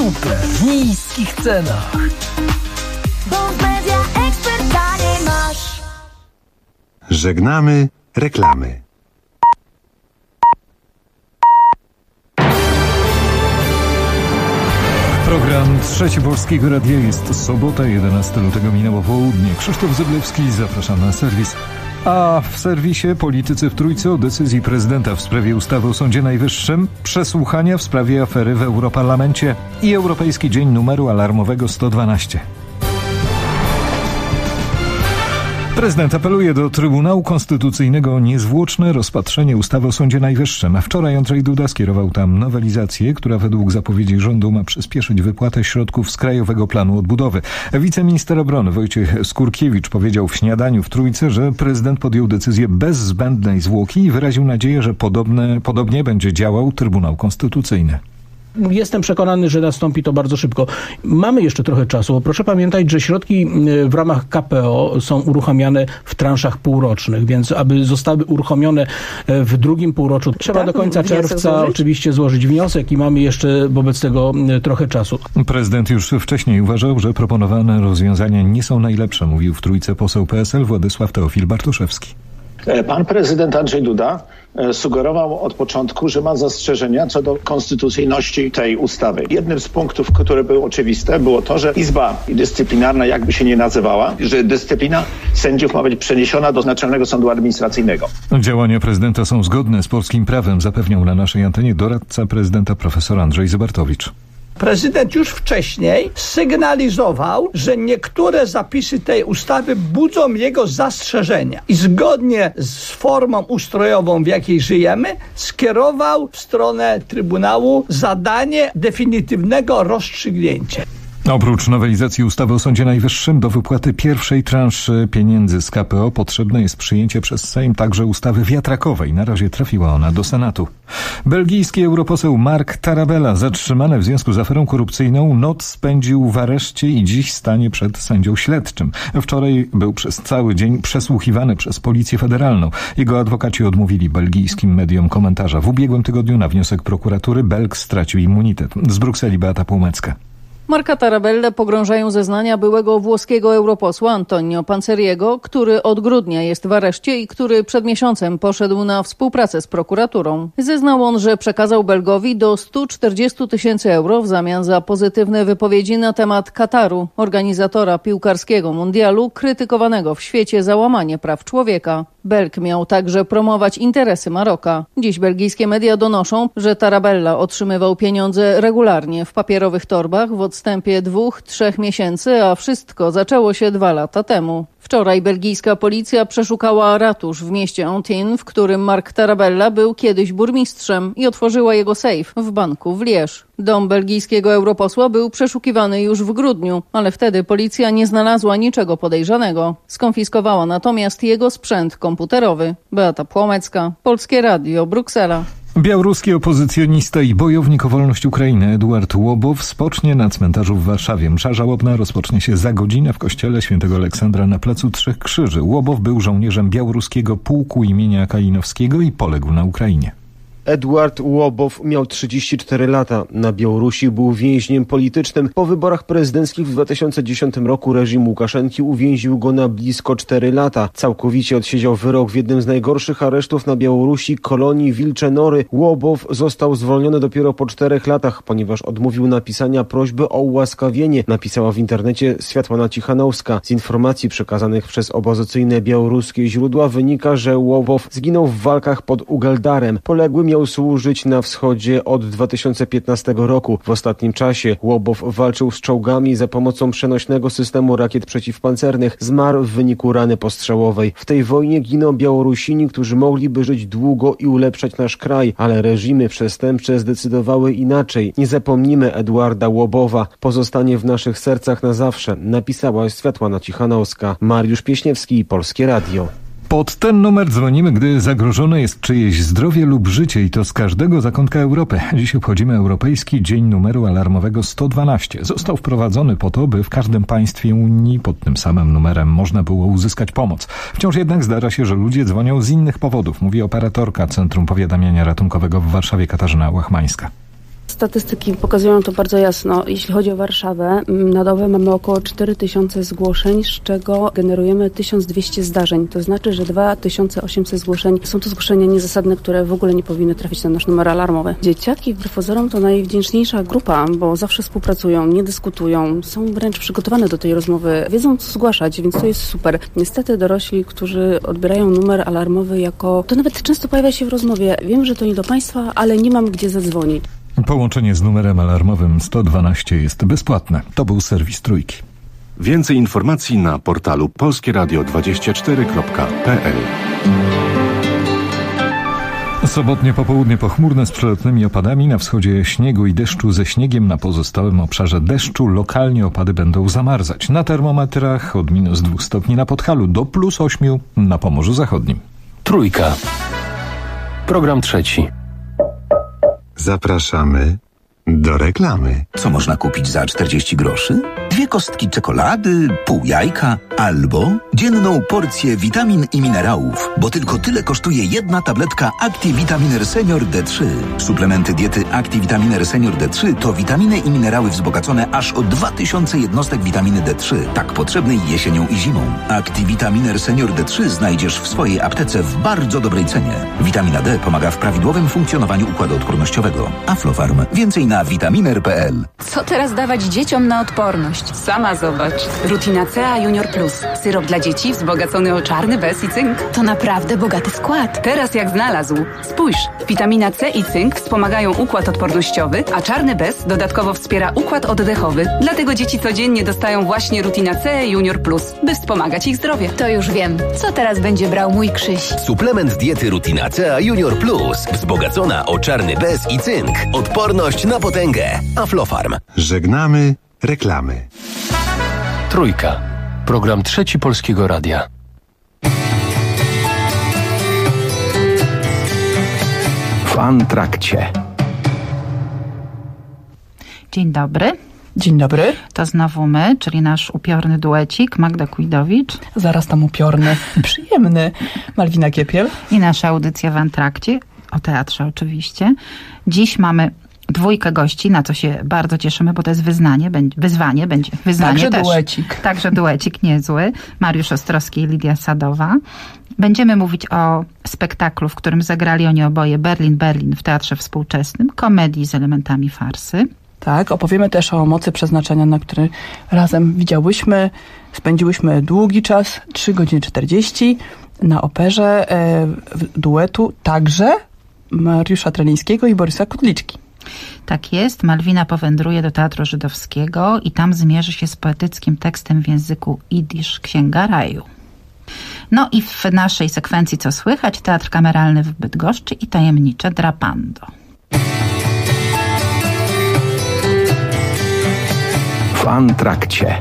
super niskich cenach. Bo w Media Expert taniej masz. Żegnamy reklamy. Program Trzeci Polskiego Radia. Jest sobota, 11 lutego, minęło południe. Krzysztof Zyblewski, zapraszam na serwis. A w serwisie politycy w trójce o decyzji prezydenta w sprawie ustawy o Sądzie Najwyższym, przesłuchania w sprawie afery w Europarlamencie i Europejski Dzień Numeru Alarmowego 112. Prezydent apeluje do Trybunału Konstytucyjnego o niezwłoczne rozpatrzenie ustawy o Sądzie Najwyższym. Wczoraj Andrzej Duda skierował tam nowelizację, która według zapowiedzi rządu ma przyspieszyć wypłatę środków z Krajowego Planu Odbudowy. Wiceminister obrony Wojciech Skurkiewicz powiedział w śniadaniu w Trójce, że prezydent podjął decyzję bez zbędnej zwłoki i wyraził nadzieję, że podobnie będzie działał Trybunał Konstytucyjny. Jestem przekonany, że nastąpi to bardzo szybko. Mamy jeszcze trochę czasu, bo proszę pamiętać, że środki w ramach KPO są uruchamiane w transzach półrocznych, więc aby zostały uruchomione w drugim półroczu, trzeba do końca czerwca oczywiście złożyć wniosek i mamy jeszcze wobec tego trochę czasu. Prezydent już wcześniej uważał, że proponowane rozwiązania nie są najlepsze, mówił w Trójce poseł PSL Władysław Teofil Bartoszewski. Pan prezydent Andrzej Duda sugerował od początku, że ma zastrzeżenia co do konstytucyjności tej ustawy. Jednym z punktów, które były oczywiste, było to, że Izba Dyscyplinarna, jakby się nie nazywała, że dyscyplina sędziów ma być przeniesiona do Naczelnego Sądu Administracyjnego. Działania prezydenta są zgodne z polskim prawem, zapewniał na naszej antenie doradca prezydenta profesor Andrzej Zybartowicz. Prezydent już wcześniej sygnalizował, że niektóre zapisy tej ustawy budzą jego zastrzeżenia. I zgodnie z formą ustrojową, w jakiej żyjemy, skierował w stronę Trybunału zadanie definitywnego rozstrzygnięcia. Oprócz nowelizacji ustawy o Sądzie Najwyższym do wypłaty pierwszej transzy pieniędzy z KPO potrzebne jest przyjęcie przez Sejm także ustawy wiatrakowej. Na razie trafiła ona do Senatu. Belgijski europoseł Marc Tarabella, zatrzymany w związku z aferą korupcyjną, noc spędził w areszcie i dziś stanie przed sędzią śledczym. Wczoraj był przez cały dzień przesłuchiwany przez Policję Federalną. Jego adwokaci odmówili belgijskim mediom komentarza. W ubiegłym tygodniu na wniosek prokuratury Belg stracił immunitet. Z Brukseli Beata Półmecka. Marca Tarabellę pogrążają zeznania byłego włoskiego europosła Antonio Panzeriego, który od grudnia jest w areszcie i który przed miesiącem poszedł na współpracę z prokuraturą. Zeznał on, że przekazał Belgowi do 140 000 euro w zamian za pozytywne wypowiedzi na temat Kataru, organizatora piłkarskiego mundialu, krytykowanego w świecie za łamanie praw człowieka. Belg miał także promować interesy Maroka. Dziś belgijskie media donoszą, że Tarabella otrzymywał pieniądze regularnie w papierowych torbach w odstępie 2-3 miesięcy, a wszystko zaczęło się 2 lata temu. Wczoraj belgijska policja przeszukała ratusz w mieście Antibes, w którym Marc Tarabella był kiedyś burmistrzem, i otworzyła jego sejf w banku w Liège. Dom belgijskiego europosła był przeszukiwany już w grudniu, ale wtedy policja nie znalazła niczego podejrzanego. Skonfiskowała natomiast jego sprzęt komputerowy. Beata Płomecka, Polskie Radio, Bruksela. Białoruski opozycjonista i bojownik o wolność Ukrainy Eduard Łobow spocznie na cmentarzu w Warszawie. Msza żałobna rozpocznie się za godzinę w kościele świętego Aleksandra na Placu Trzech Krzyży. Łobow był żołnierzem białoruskiego pułku imienia Kalinowskiego i poległ na Ukrainie. Eduard Łobow miał 34 lata. Na Białorusi był więźniem politycznym. Po wyborach prezydenckich w 2010 roku reżim Łukaszenki uwięził go na blisko 4 lata. Całkowicie odsiedział wyrok w jednym z najgorszych aresztów na Białorusi, kolonii Wilcze Nory. Łobow został zwolniony dopiero po 4 latach, ponieważ odmówił napisania prośby o ułaskawienie, napisała w internecie Światłana Cichanowska. Z informacji przekazanych przez opozycyjne białoruskie źródła wynika, że Łobow zginął w walkach pod Ugeldarem. Poległy miał służyć na wschodzie od 2015 roku. W ostatnim czasie Łobow walczył z czołgami za pomocą przenośnego systemu rakiet przeciwpancernych. Zmarł w wyniku rany postrzałowej. W tej wojnie giną Białorusini, którzy mogliby żyć długo i ulepszać nasz kraj, ale reżimy przestępcze zdecydowały inaczej. Nie zapomnimy Eduarda Łobowa. Pozostanie w naszych sercach na zawsze, napisała Światłana Cichanowska. Mariusz Pieśniewski, Polskie Radio. Pod ten numer dzwonimy, gdy zagrożone jest czyjeś zdrowie lub życie, i to z każdego zakątka Europy. Dziś obchodzimy Europejski Dzień Numeru Alarmowego 112. Został wprowadzony po to, by w każdym państwie Unii pod tym samym numerem można było uzyskać pomoc. Wciąż jednak zdarza się, że ludzie dzwonią z innych powodów, mówi operatorka Centrum Powiadamiania Ratunkowego w Warszawie Katarzyna Łachmańska. Statystyki pokazują to bardzo jasno. Jeśli chodzi o Warszawę, na dobę mamy około 4000 zgłoszeń, z czego generujemy 1200 zdarzeń. To znaczy, że 2800 zgłoszeń są to zgłoszenia niezasadne, które w ogóle nie powinny trafić na nasz numer alarmowy. Dzieciaki wbrew pozorom to najwdzięczniejsza grupa, bo zawsze współpracują, nie dyskutują, są wręcz przygotowane do tej rozmowy, wiedzą co zgłaszać, więc to jest super. Niestety dorośli, którzy odbierają numer alarmowy jako... To nawet często pojawia się w rozmowie. Wiem, że to nie do państwa, ale nie mam gdzie zadzwonić. Połączenie z numerem alarmowym 112 jest bezpłatne. To był serwis Trójki. Więcej informacji na portalu polskieradio24.pl. Sobotnie popołudnie pochmurne z przelotnymi opadami, na wschodzie śniegu i deszczu ze śniegiem, na pozostałym obszarze deszczu. Lokalnie opady będą zamarzać. Na termometrach od -2 stopni na Podhalu do +8 na Pomorzu Zachodnim. Trójka. Program trzeci. Zapraszamy do reklamy. Co można kupić za 40 groszy? 2 kostki czekolady, pół jajka albo dzienną porcję witamin i minerałów, bo tylko tyle kosztuje jedna tabletka ActiVitaminer Senior D3. Suplementy diety ActiVitaminer Senior D3 to witaminy i minerały wzbogacone aż o 2000 jednostek witaminy D3, tak potrzebnej jesienią i zimą. ActiVitaminer Senior D3 znajdziesz w swojej aptece w bardzo dobrej cenie. Witamina D pomaga w prawidłowym funkcjonowaniu układu odpornościowego. Aflofarm. Więcej na vitaminer.pl. Co teraz dawać dzieciom na odporność? Sama zobacz. Rutina C Junior Plus. Syrop dla dzieci wzbogacony o czarny bez i cynk. To naprawdę bogaty skład. Teraz jak znalazł. Spójrz, witamina C i cynk wspomagają układ odpornościowy, a czarny bez dodatkowo wspiera układ oddechowy. Dlatego dzieci codziennie dostają właśnie Rutina C Junior Plus, by wspomagać ich zdrowie. To już wiem. Co teraz będzie brał mój Krzyś? Suplement diety Rutina C Junior Plus. Wzbogacona o czarny bez i cynk. Odporność na potęgę. Aflofarm. Żegnamy reklamy. Trójka. Program trzeci Polskiego Radia. W Antrakcie. Dzień dobry. Dzień dobry. To znowu my, czyli nasz upiorny duecik, Magda Kujdowicz. Zaraz tam upiorny. Przyjemny. Malwina Kiepiel. I nasza audycja w Antrakcie, o teatrze oczywiście. Dziś mamy 2 gości, na co się bardzo cieszymy, bo to jest wyzwanie Także też. duecik. Także duecik niezły. Mariusz Ostrowski i Lidia Sadowa. Będziemy mówić o spektaklu, w którym zagrali oni oboje Berlin w Teatrze Współczesnym, komedii z elementami farsy. Tak, opowiemy też o Mocy Przeznaczenia, na który razem spędziłyśmy długi czas, 3 godziny 40 na operze duetu także Mariusza Trelińskiego i Borysa Kudliczki. Tak jest, Malwina powędruje do Teatru Żydowskiego i tam zmierzy się z poetyckim tekstem w języku jidysz Księga Raju. No i w naszej sekwencji Co słychać? Teatr Kameralny w Bydgoszczy i tajemnicze Drapando. W Antrakcie.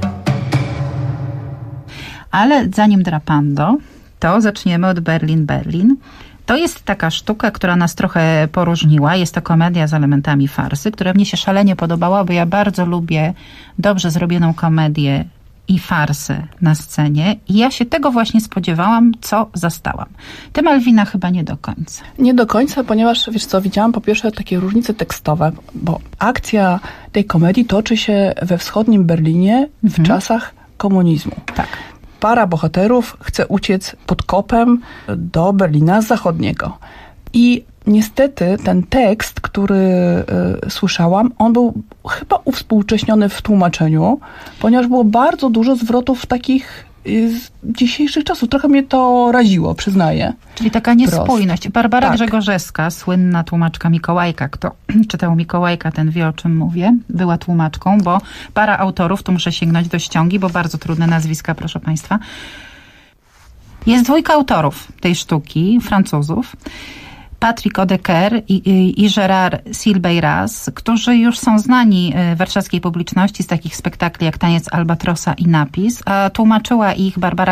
Ale zanim Drapando, to zaczniemy od Berlin. To jest taka sztuka, która nas trochę poróżniła. Jest to komedia z elementami farsy, która mnie się szalenie podobała, bo ja bardzo lubię dobrze zrobioną komedię i farsę na scenie. I ja się tego właśnie spodziewałam, co zastałam. Ty, Malwina, chyba nie do końca. Nie do końca, ponieważ, wiesz co, widziałam po pierwsze takie różnice tekstowe, bo akcja tej komedii toczy się we wschodnim Berlinie w czasach komunizmu. Tak. Para bohaterów chce uciec pod kopem do Berlina Zachodniego. I niestety ten tekst, który słyszałam, on był chyba uwspółcześniony w tłumaczeniu, ponieważ było bardzo dużo zwrotów takich z dzisiejszych czasów. Trochę mnie to raziło, przyznaję. Czyli taka niespójność. Barbara tak. Grzegorzewska, słynna tłumaczka Mikołajka. Kto czytał Mikołajka, ten wie, o czym mówię. Była tłumaczką, bo para autorów, tu muszę sięgnąć do ściągi, bo bardzo trudne nazwiska, proszę państwa. Jest 2 autorów tej sztuki, Francuzów. Patrick Odeker i Gérard Silbeyras, którzy już są znani warszawskiej publiczności z takich spektakli jak Taniec Albatrosa i Napis, a tłumaczyła ich Barbara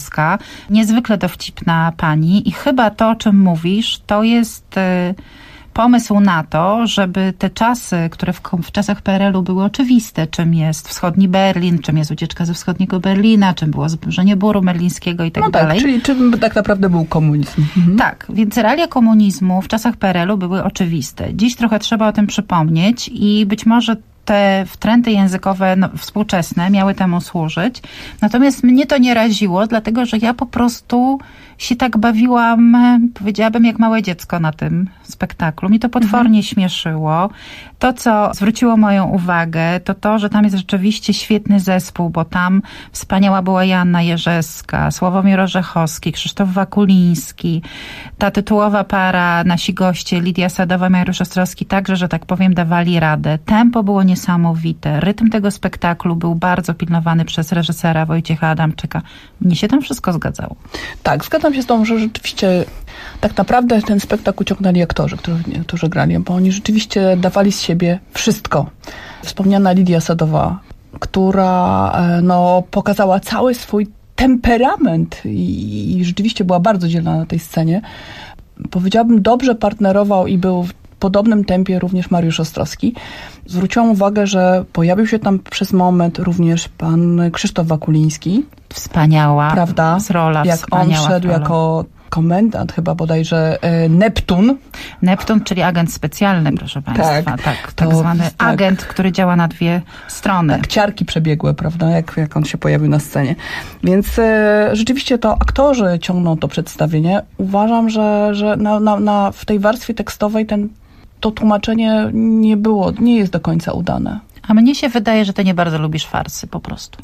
Grzegorzewska. Niezwykle dowcipna pani i chyba to, o czym mówisz, to jest pomysł na to, żeby te czasy, które w czasach PRL-u były oczywiste, czym jest wschodni Berlin, czym jest ucieczka ze wschodniego Berlina, czym było zburzenie muru berlińskiego i tak dalej. Czyli czym tak naprawdę był komunizm. Tak, więc realia komunizmu w czasach PRL-u były oczywiste. Dziś trochę trzeba o tym przypomnieć i być może te wtręty językowe współczesne miały temu służyć. Natomiast mnie to nie raziło, dlatego że ja po prostu się tak bawiłam, powiedziałabym, jak małe dziecko na tym spektaklu. Mi to potwornie śmieszyło. To, co zwróciło moją uwagę, to to, że tam jest rzeczywiście świetny zespół, bo tam wspaniała była Joanna Jerzewska, Sławomir Orzechowski, Krzysztof Wakuliński, ta tytułowa para, nasi goście, Lidia Sadowa, Mariusz Ostrowski, także, że tak powiem, dawali radę. Tempo było niesamowite. Rytm tego spektaklu był bardzo pilnowany przez reżysera Wojciecha Adamczyka. Mnie się tam wszystko zgadzało. Tak, zgadzam się z tą, że rzeczywiście tak naprawdę ten spektakl uciągnęli aktorzy, którzy grali, bo oni rzeczywiście dawali z siebie wszystko. Wspomniana Lidia Sadowa, która pokazała cały swój temperament i rzeczywiście była bardzo dzielna na tej scenie. Powiedziałabym, dobrze partnerował i był w podobnym tempie również Mariusz Ostrowski. Zwróciłam uwagę, że pojawił się tam przez moment również pan Krzysztof Wakuliński. Wspaniała prawda? Rola. Jak on szedł jako komendant chyba bodajże Neptun. Neptun, czyli agent specjalny, proszę państwa. Tak zwany agent, który działa na dwie strony. Tak, ciarki przebiegłe, prawda, jak on się pojawił na scenie. Więc rzeczywiście to aktorzy ciągną to przedstawienie. Uważam, że w tej warstwie tekstowej to tłumaczenie nie jest do końca udane. A mnie się wydaje, że ty nie bardzo lubisz farsy po prostu.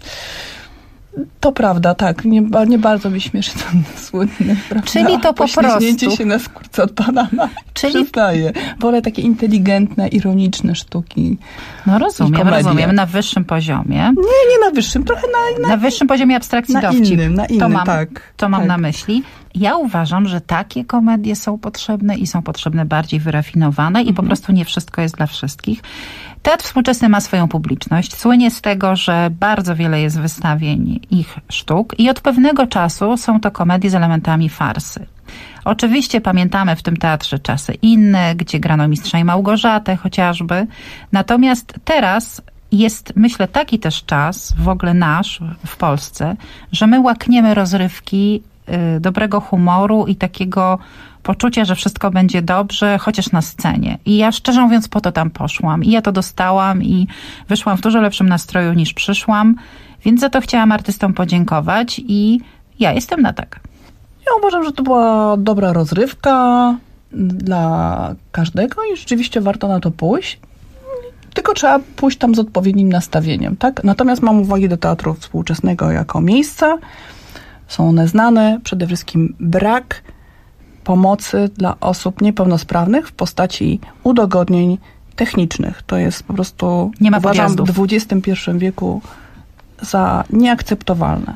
To prawda, tak. Nie bardzo mi śmieszy ten słynny, prawda? Czyli to po prostu się na skórce od banana. Przyznaję. Wolę takie inteligentne, ironiczne sztuki. No rozumiem. Na wyższym poziomie. Nie na wyższym, trochę na wyższym poziomie abstrakcji dowcip. Na innym, to mam na myśli. Ja uważam, że takie komedie są potrzebne i są potrzebne bardziej wyrafinowane i po prostu nie wszystko jest dla wszystkich. Teatr współczesny ma swoją publiczność. Słynie z tego, że bardzo wiele jest wystawień ich sztuk i od pewnego czasu są to komedie z elementami farsy. Oczywiście pamiętamy w tym teatrze czasy inne, gdzie grano Mistrza i Małgorzatę chociażby. Natomiast teraz jest, myślę, taki też czas, w ogóle nasz w Polsce, że my łakniemy rozrywki, dobrego humoru i takiego poczucia, że wszystko będzie dobrze, chociaż na scenie. I ja szczerze mówiąc po to tam poszłam. I ja to dostałam i wyszłam w dużo lepszym nastroju niż przyszłam. Więc za to chciałam artystom podziękować i ja jestem na tak. Ja uważam, że to była dobra rozrywka dla każdego i rzeczywiście warto na to pójść. Tylko trzeba pójść tam z odpowiednim nastawieniem, tak? Natomiast mam uwagi do teatru współczesnego jako miejsca. Są one znane. Przede wszystkim brak pomocy dla osób niepełnosprawnych w postaci udogodnień technicznych. To jest po prostu, uważam, w XXI wieku za nieakceptowalne.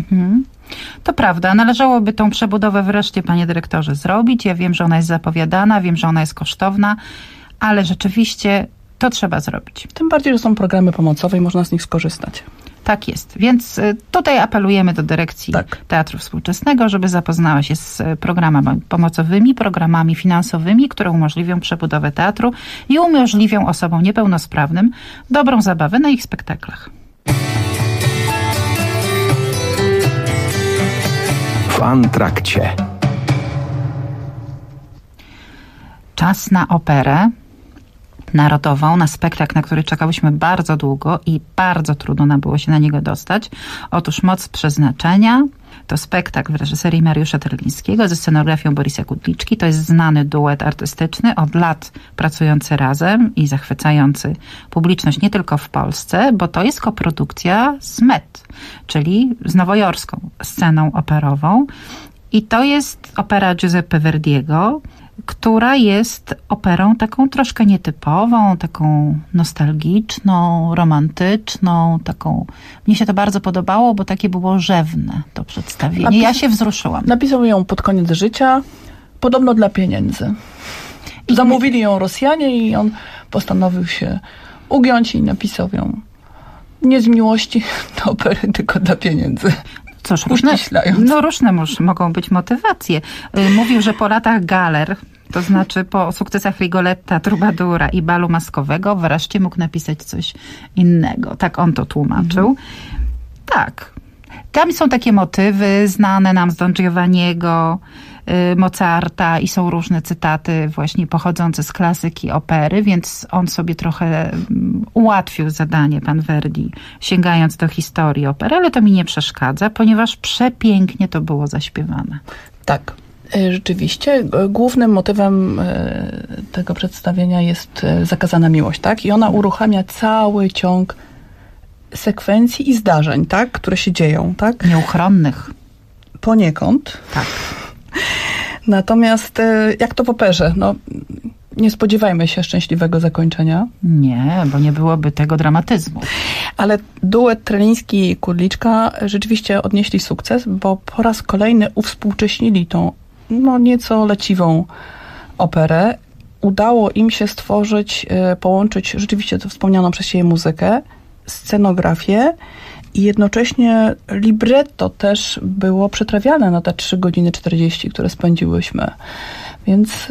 To prawda. Należałoby tą przebudowę wreszcie, panie dyrektorze, zrobić. Ja wiem, że ona jest zapowiadana, wiem, że ona jest kosztowna, ale rzeczywiście to trzeba zrobić. Tym bardziej, że są programy pomocowe i można z nich skorzystać. Tak jest. Więc tutaj apelujemy do dyrekcji Teatru Współczesnego, żeby zapoznała się z programami pomocowymi, programami finansowymi, które umożliwią przebudowę teatru i umożliwią osobom niepełnosprawnym dobrą zabawę na ich spektaklach. W Antrakcie. Czas na operę narodową, na spektakl, na który czekałyśmy bardzo długo i bardzo trudno nam było się na niego dostać. Otóż Moc Przeznaczenia to spektakl w reżyserii Mariusza Terlińskiego ze scenografią Borysa Kudliczki. To jest znany duet artystyczny, od lat pracujący razem i zachwycający publiczność nie tylko w Polsce, bo to jest koprodukcja z Met, czyli z nowojorską sceną operową. I to jest opera Giuseppe Verdiego, która jest operą taką troszkę nietypową, taką nostalgiczną, romantyczną, taką... Mnie się to bardzo podobało, bo takie było rzewne to przedstawienie. Ja się wzruszyłam. Napisał ją pod koniec życia, podobno dla pieniędzy. Zamówili ją Rosjanie i on postanowił się ugiąć i napisał ją nie z miłości do opery, tylko dla pieniędzy. Cóż, różne mogą być motywacje. Mówił, że po latach galer To znaczy po sukcesach Rigoletta, Trubadura i Balu Maskowego wreszcie mógł napisać coś innego. Tak on to tłumaczył. Tak. Tam są takie motywy znane nam z Don Giovanniego, Mozarta i są różne cytaty właśnie pochodzące z klasyki opery, więc on sobie trochę ułatwił zadanie, pan Verdi, sięgając do historii opery, ale to mi nie przeszkadza, ponieważ przepięknie to było zaśpiewane. Tak. Rzeczywiście głównym motywem tego przedstawienia jest zakazana miłość, tak? I ona uruchamia cały ciąg sekwencji i zdarzeń, tak? Które się dzieją, tak? Nieuchronnych. Poniekąd. Tak. Natomiast jak to w operze? No, nie spodziewajmy się szczęśliwego zakończenia. Nie, bo nie byłoby tego dramatyzmu. Ale duet Treliński i Kudliczka rzeczywiście odnieśli sukces, bo po raz kolejny uwspółcześnili tą nieco leciwą operę. Udało im się stworzyć, połączyć rzeczywiście tę wspomnianą przez siebie muzykę, scenografię i jednocześnie libretto też było przetrawiane na te 3 godziny 40, które spędziłyśmy. Więc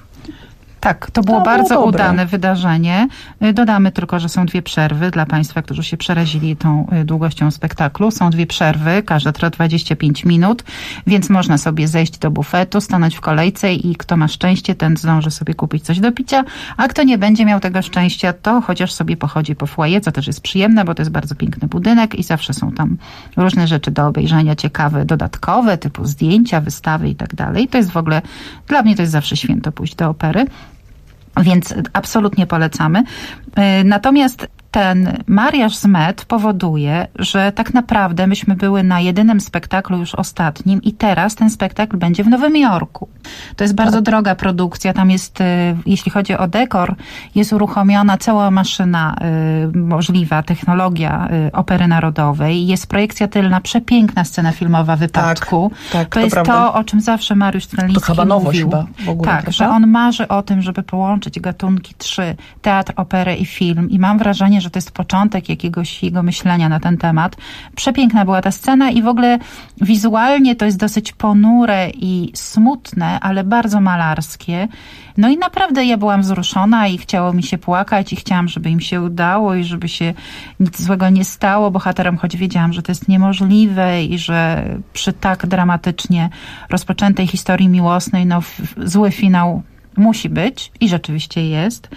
tak, to było bardzo udane wydarzenie. Dodamy tylko, że są 2 przerwy dla Państwa, którzy się przerazili tą długością spektaklu. Są 2 przerwy, każda trwa 25 minut, więc można sobie zejść do bufetu, stanąć w kolejce i kto ma szczęście, ten zdąży sobie kupić coś do picia, a kto nie będzie miał tego szczęścia, to chociaż sobie pochodzi po foyer, co też jest przyjemne, bo to jest bardzo piękny budynek i zawsze są tam różne rzeczy do obejrzenia, ciekawe, dodatkowe, typu zdjęcia, wystawy i tak dalej. To jest w ogóle, dla mnie to jest zawsze święto pójść do opery. Więc absolutnie polecamy. Natomiast ten mariaż z Met powoduje, że tak naprawdę myśmy były na jedynym spektaklu już ostatnim i teraz ten spektakl będzie w Nowym Jorku. To jest bardzo droga produkcja. Tam jest, jeśli chodzi o dekor, jest uruchomiona cała maszyna możliwa, technologia Opery Narodowej. Jest projekcja tylna, przepiękna scena filmowa Wypadku. Tak, to jest prawda. to, o czym zawsze Mariusz Treliński to chyba nowość mówił. Chyba w ogóle, tak, prawda? że on marzy o tym, żeby połączyć gatunki 3, teatr, operę i film. I mam wrażenie, że to jest początek jakiegoś jego myślenia na ten temat. Przepiękna była ta scena i w ogóle wizualnie to jest dosyć ponure i smutne, ale bardzo malarskie. No i naprawdę ja byłam wzruszona i chciało mi się płakać i chciałam, żeby im się udało i żeby się nic złego nie stało bohaterom, choć wiedziałam, że to jest niemożliwe i że przy tak dramatycznie rozpoczętej historii miłosnej, zły finał musi być i rzeczywiście jest.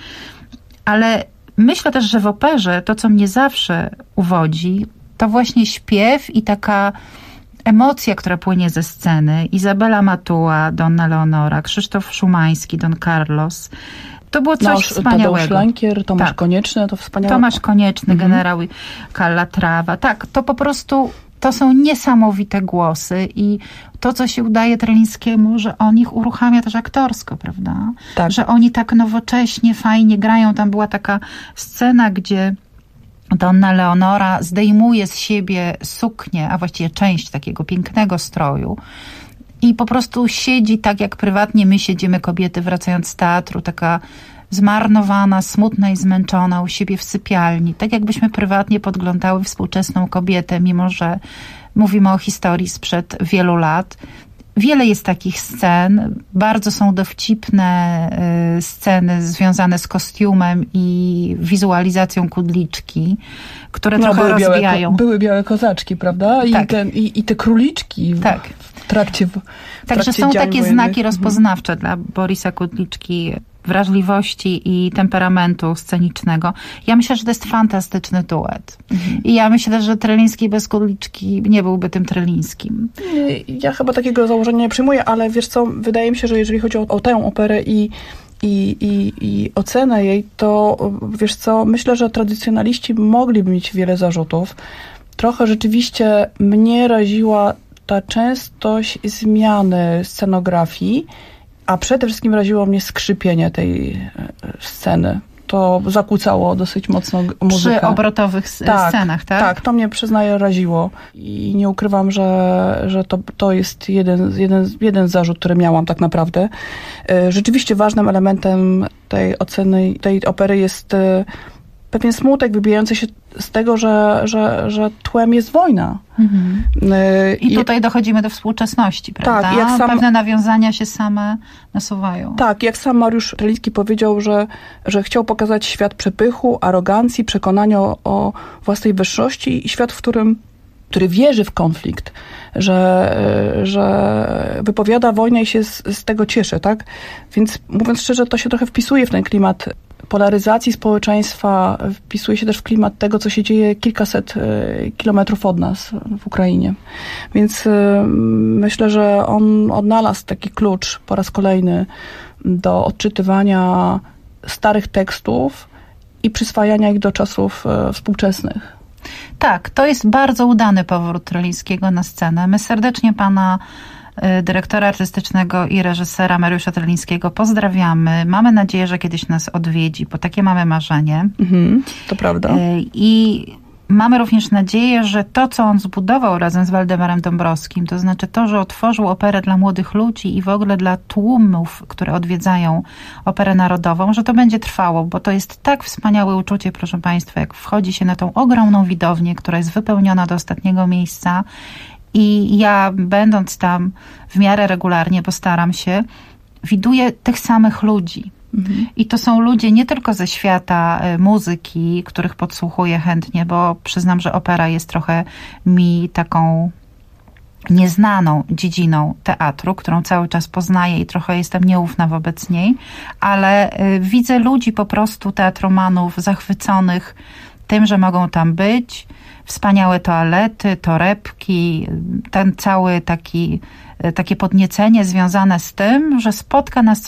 Ale myślę też, że w operze to, co mnie zawsze uwodzi, to właśnie śpiew i taka emocja, która płynie ze sceny. Izabela Matuła, Donna Leonora, Krzysztof Szumański, Don Carlos. To było coś wspaniałego. Tadeusz Lankier, Tomasz Konieczny, to wspaniałe. Tomasz Konieczny, generał Calatrava. Tak, to po prostu to są niesamowite głosy i to, co się udaje Trelińskiemu, że on ich uruchamia też aktorsko, prawda? Tak. Że oni tak nowocześnie, fajnie grają. Tam była taka scena, gdzie Donna Leonora zdejmuje z siebie suknię, a właściwie część takiego pięknego stroju i po prostu siedzi tak, jak prywatnie my siedzimy, kobiety wracając z teatru, taka zmarnowana, smutna i zmęczona u siebie w sypialni. Tak jakbyśmy prywatnie podglądały współczesną kobietę, mimo że mówimy o historii sprzed wielu lat. Wiele jest takich scen, bardzo są dowcipne sceny związane z kostiumem i wizualizacją Kudliczki, które trochę rozwijają. Były białe kozaczki, prawda? Tak. I te króliczki tak. w trakcie Także są takie znaki rozpoznawcze dla Borisa Kudliczki, wrażliwości i temperamentu scenicznego. Ja myślę, że to jest fantastyczny duet. I ja myślę, że Treliński bez Kudliczki nie byłby tym Trelińskim. Ja chyba takiego założenia nie przyjmuję, ale wiesz co, wydaje mi się, że jeżeli chodzi o tę operę i ocenę jej, to wiesz co, myślę, że tradycjonaliści mogliby mieć wiele zarzutów. Trochę rzeczywiście mnie raziła ta częstość zmiany scenografii, a przede wszystkim raziło mnie skrzypienie tej sceny. To zakłócało dosyć mocno muzykę. Przy obrotowych scenach, tak? Tak, to mnie, przyznaję, raziło. I nie ukrywam, że to jest jeden zarzut, który miałam tak naprawdę. Rzeczywiście ważnym elementem tej oceny, tej opery jest pewien smutek wybijający się z tego, że tłem jest wojna. I tutaj dochodzimy do współczesności, prawda? Tak, pewne nawiązania się same nasuwają. Tak, jak sam Mariusz Treliński powiedział, że chciał pokazać świat przepychu, arogancji, przekonania o własnej wyższości i świat, który wierzy w konflikt, że wypowiada wojnę i się z tego cieszy, tak? Więc mówiąc szczerze, to się trochę wpisuje w ten klimat polaryzacji społeczeństwa, wpisuje się też w klimat tego, co się dzieje kilkaset kilometrów od nas w Ukrainie. Więc myślę, że on odnalazł taki klucz po raz kolejny do odczytywania starych tekstów i przyswajania ich do czasów współczesnych. Tak, to jest bardzo udany powrót Trelińskiego na scenę. My serdecznie pana dyrektora artystycznego i reżysera Mariusza Trelińskiego pozdrawiamy. Mamy nadzieję, że kiedyś nas odwiedzi, bo takie mamy marzenie. To prawda. I mamy również nadzieję, że to, co on zbudował razem z Waldemarem Dąbrowskim, to znaczy to, że otworzył operę dla młodych ludzi i w ogóle dla tłumów, które odwiedzają Operę Narodową, że to będzie trwało, bo to jest tak wspaniałe uczucie, proszę państwa, jak wchodzi się na tą ogromną widownię, która jest wypełniona do ostatniego miejsca. I ja, będąc tam w miarę regularnie, bo staram się, widuję tych samych ludzi. I to są ludzie nie tylko ze świata muzyki, których podsłuchuję chętnie, bo przyznam, że opera jest trochę mi taką nieznaną dziedziną teatru, którą cały czas poznaję i trochę jestem nieufna wobec niej, ale widzę ludzi po prostu, teatromanów zachwyconych tym, że mogą tam być, wspaniałe toalety, torebki, ten cały takie podniecenie związane z tym, że spotka nas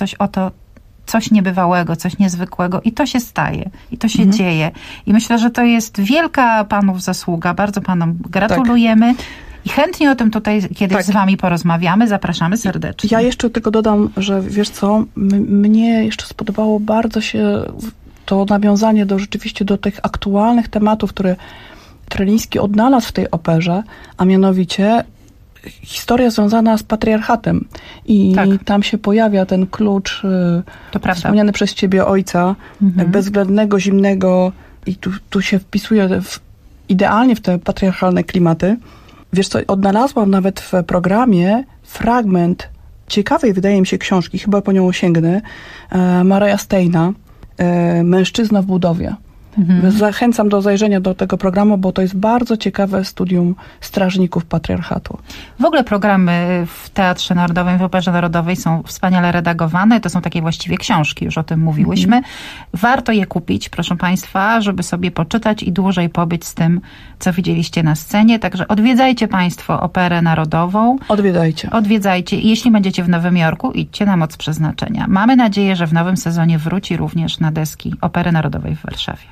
coś niebywałego, coś niezwykłego i to się staje, i to się dzieje. I myślę, że to jest wielka panów zasługa. Bardzo panom gratulujemy. Tak. I chętnie o tym tutaj kiedyś z wami porozmawiamy. Zapraszamy serdecznie. Ja jeszcze tylko dodam, że wiesz co, mnie jeszcze spodobało bardzo się to nawiązanie rzeczywiście do tych aktualnych tematów, które Treliński odnalazł w tej operze, a mianowicie historia związana z patriarchatem. I tam się pojawia ten klucz wspomniany przez ciebie ojca, bezwzględnego, zimnego i tu się wpisuje idealnie w te patriarchalne klimaty. Wiesz co, odnalazłam nawet w programie fragment ciekawej, wydaje mi się, książki, chyba po nią sięgnę, Murraya Steina, Mężczyzna w budowie. Zachęcam do zajrzenia do tego programu, bo to jest bardzo ciekawe studium strażników patriarchatu. W ogóle programy w Teatrze Narodowym, w Operze Narodowej są wspaniale redagowane. To są takie właściwie książki, już o tym mówiłyśmy. Warto je kupić, proszę państwa, żeby sobie poczytać i dłużej pobyć z tym, co widzieliście na scenie. Także odwiedzajcie państwo Operę Narodową. Odwiedzajcie. I jeśli będziecie w Nowym Jorku, idźcie na Moc Przeznaczenia. Mamy nadzieję, że w nowym sezonie wróci również na deski Opery Narodowej w Warszawie.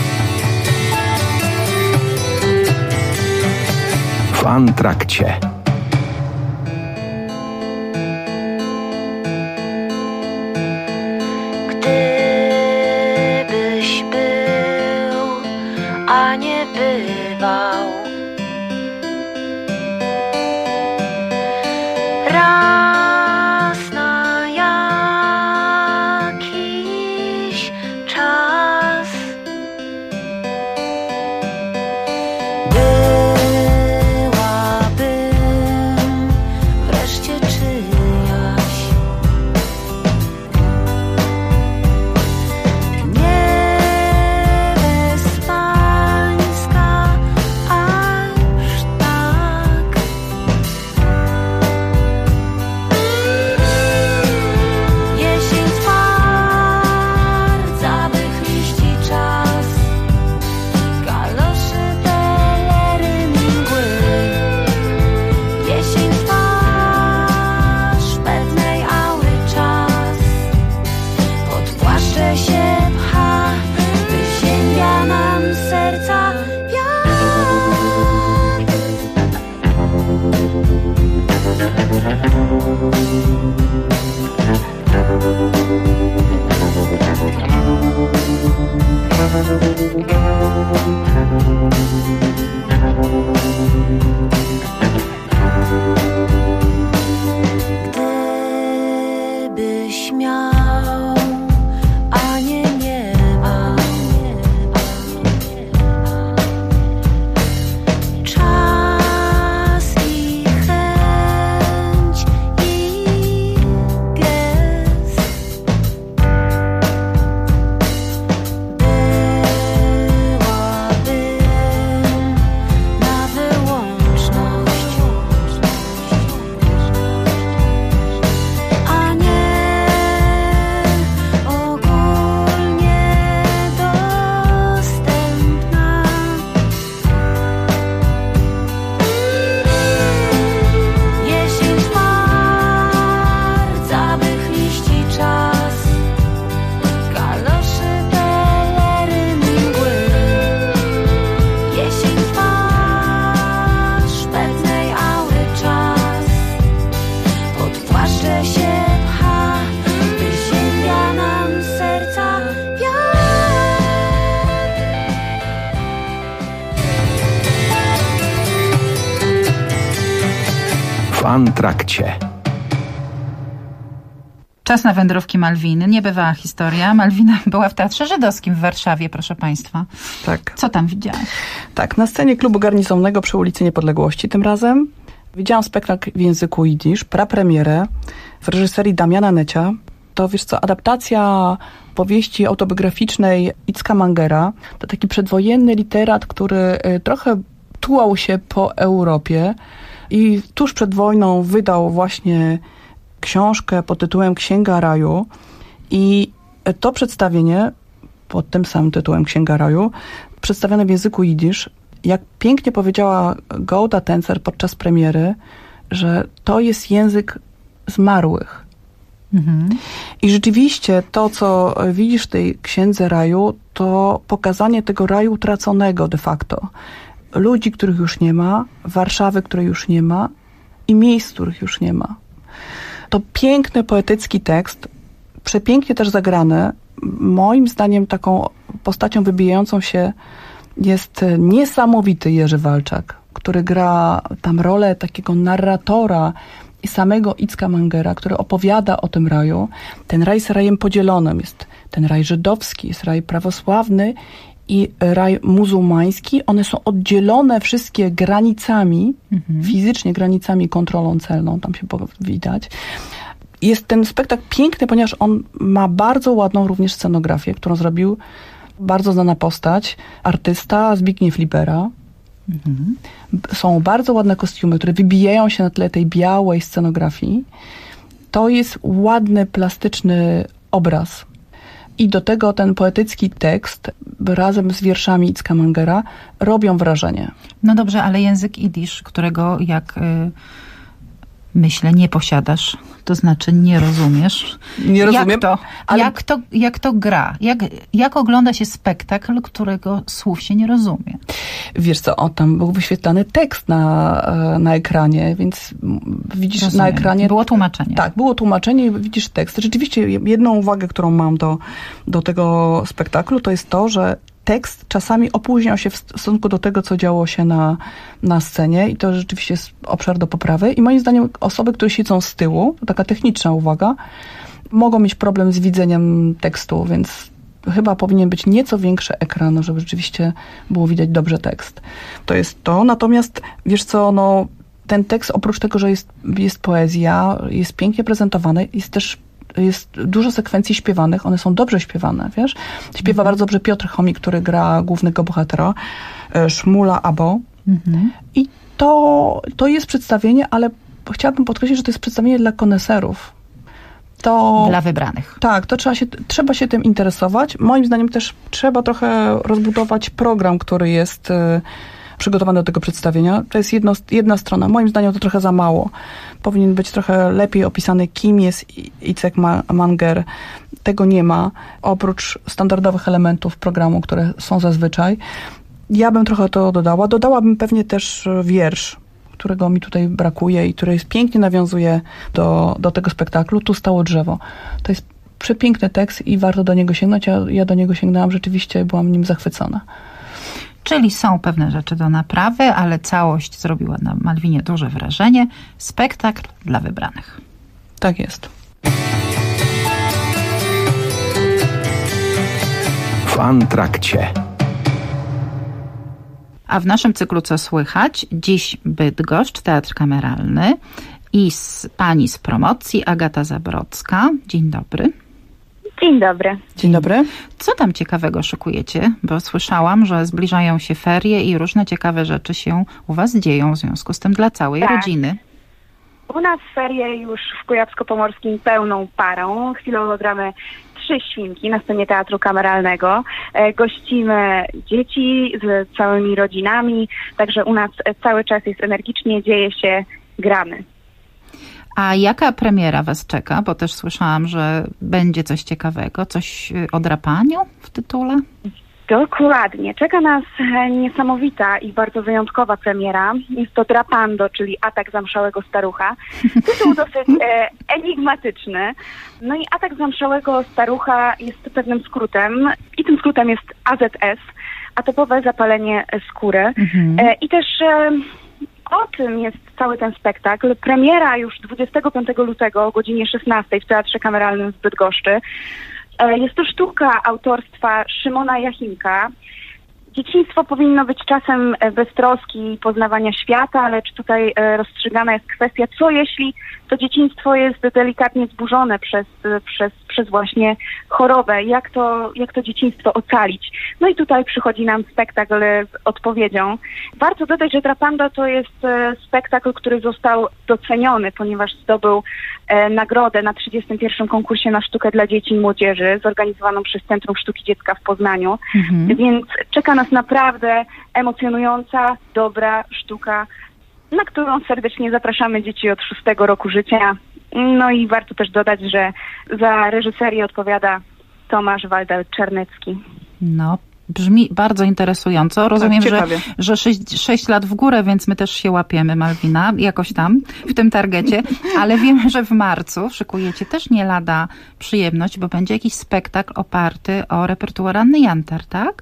W Antrakcie. Gdybyś był, a nie bywał, raz na jakiś czas a W Antrakcie. Czas na wędrówki Malwiny. Niebywała historia. Malwina była w Teatrze Żydowskim w Warszawie, proszę państwa. Tak. Co tam widziałaś? Tak, na scenie klubu garnizonnego przy ulicy Niepodległości tym razem widziałam spektakl w języku jidysz, prapremierę w reżyserii Damiana Necia. To, wiesz co, adaptacja powieści autobiograficznej Icka Mangera. To taki przedwojenny literat, który trochę tułał się po Europie i tuż przed wojną wydał właśnie książkę pod tytułem Księga Raju i to przedstawienie pod tym samym tytułem Księga Raju, przedstawione w języku jidysz, jak pięknie powiedziała Golda Tencer podczas premiery, że to jest język zmarłych. Mhm. I rzeczywiście to, co widzisz w tej Księdze Raju, to pokazanie tego raju utraconego de facto. Ludzi, których już nie ma, Warszawy, której już nie ma i miejsc, których już nie ma. To piękny, poetycki tekst, przepięknie też zagrany. Moim zdaniem taką postacią wybijającą się jest niesamowity Jerzy Walczak, który gra tam rolę takiego narratora i samego Icka Mangera, który opowiada o tym raju. Ten raj jest rajem podzielonym. Jest ten raj żydowski, jest raj prawosławny i raj muzułmański. One są oddzielone wszystkie granicami, fizycznie granicami, kontrolą celną, tam się widać. Jest ten spektakl piękny, ponieważ on ma bardzo ładną również scenografię, którą zrobił bardzo znana postać, artysta Zbigniew Libera. Są bardzo ładne kostiumy, które wybijają się na tle tej białej scenografii. To jest ładny, plastyczny obraz. I do tego ten poetycki tekst razem z wierszami Icka Mangera robią wrażenie. No dobrze, ale język jidysz, którego jak myślę nie posiadasz, to znaczy nie rozumiesz. Nie rozumiem. Jak to, ale... jak to gra? Jak ogląda się spektakl, którego słów się nie rozumie? Wiesz co, tam był wyświetlany tekst na ekranie, więc widzisz Rozumiem. Na ekranie... Było tłumaczenie. Tak, było tłumaczenie i widzisz tekst. Rzeczywiście jedną uwagę, którą mam do tego spektaklu, to jest to, że tekst czasami opóźniał się w stosunku do tego, co działo się na scenie i to rzeczywiście jest obszar do poprawy. I moim zdaniem osoby, które siedzą z tyłu, to taka techniczna uwaga, mogą mieć problem z widzeniem tekstu, więc chyba powinien być nieco większy ekran, żeby rzeczywiście było widać dobrze tekst. To jest to. Natomiast wiesz co, ten tekst oprócz tego, że jest poezja, jest pięknie prezentowany, jest dużo sekwencji śpiewanych, one są dobrze śpiewane, wiesz? Śpiewa bardzo dobrze Piotr Chomik, który gra głównego bohatera, Szmula Abo. I to jest przedstawienie, ale chciałabym podkreślić, że to jest przedstawienie dla koneserów. Dla wybranych. Tak, to trzeba się tym interesować. Moim zdaniem też trzeba trochę rozbudować program, który jest przygotowany do tego przedstawienia. To jest jedna strona. Moim zdaniem to trochę za mało. Powinien być trochę lepiej opisany, kim jest Icek Manger. Tego nie ma. Oprócz standardowych elementów programu, które są zazwyczaj. Ja bym trochę to dodała. Dodałabym pewnie też wiersz, którego mi tutaj brakuje i który pięknie nawiązuje do tego spektaklu. Tu stało drzewo. To jest przepiękny tekst i warto do niego sięgnąć. Ja do niego sięgnęłam, rzeczywiście byłam nim zachwycona. Czyli są pewne rzeczy do naprawy, ale całość zrobiła na Malwinie duże wrażenie. Spektakl dla wybranych. Tak jest. W Antrakcie. A w naszym cyklu Co słychać? Dziś Bydgoszcz, Teatr Kameralny i pani z promocji Agata Zabrodzka. Dzień dobry. Dzień dobry. Dzień dobry. Co tam ciekawego szykujecie? Bo słyszałam, że zbliżają się ferie i różne ciekawe rzeczy się u was dzieją, w związku z tym dla całej rodziny. U nas ferie już w Kujawsko-Pomorskim pełną parą. Chwilowo gramy 3 świnki na scenie Teatru Kameralnego. Gościmy dzieci z całymi rodzinami, także u nas cały czas jest energicznie, dzieje się, gramy. A jaka premiera was czeka? Bo też słyszałam, że będzie coś ciekawego, coś o drapaniu w tytule? Dokładnie. Czeka nas niesamowita i bardzo wyjątkowa premiera. Jest to Drapando, czyli Atak Zamszałego Starucha. Tytuł dosyć enigmatyczny. No i Atak Zamszałego Starucha jest pewnym skrótem i tym skrótem jest AZS, atopowe zapalenie skóry. I też o tym jest cały ten spektakl. Premiera już 25 lutego o godzinie 16 w Teatrze Kameralnym w Bydgoszczy. Jest to sztuka autorstwa Szymona Jachimka. Dzieciństwo powinno być czasem beztroski i poznawania świata, lecz tutaj rozstrzygana jest kwestia, co jeśli to dzieciństwo jest delikatnie zburzone przez właśnie chorobę, jak to dzieciństwo ocalić. No i tutaj przychodzi nam spektakl z odpowiedzią. Warto dodać, że Trapanda to jest spektakl, który został doceniony, ponieważ zdobył nagrodę na 31. konkursie na sztukę dla dzieci i młodzieży, zorganizowaną przez Centrum Sztuki Dziecka w Poznaniu. Więc czeka nas naprawdę emocjonująca, dobra sztuka, na którą serdecznie zapraszamy dzieci od 6 roku życia. No i warto też dodać, że za reżyserię odpowiada Tomasz Waldel-Czernecki. No, brzmi bardzo interesująco. Rozumiem, że 6 lat w górę, więc my też się łapiemy, Malwina, jakoś tam w tym targecie. Ale wiem, że w marcu szykujecie też nie lada przyjemność, bo będzie jakiś spektakl oparty o repertuar Anny Jantar, tak?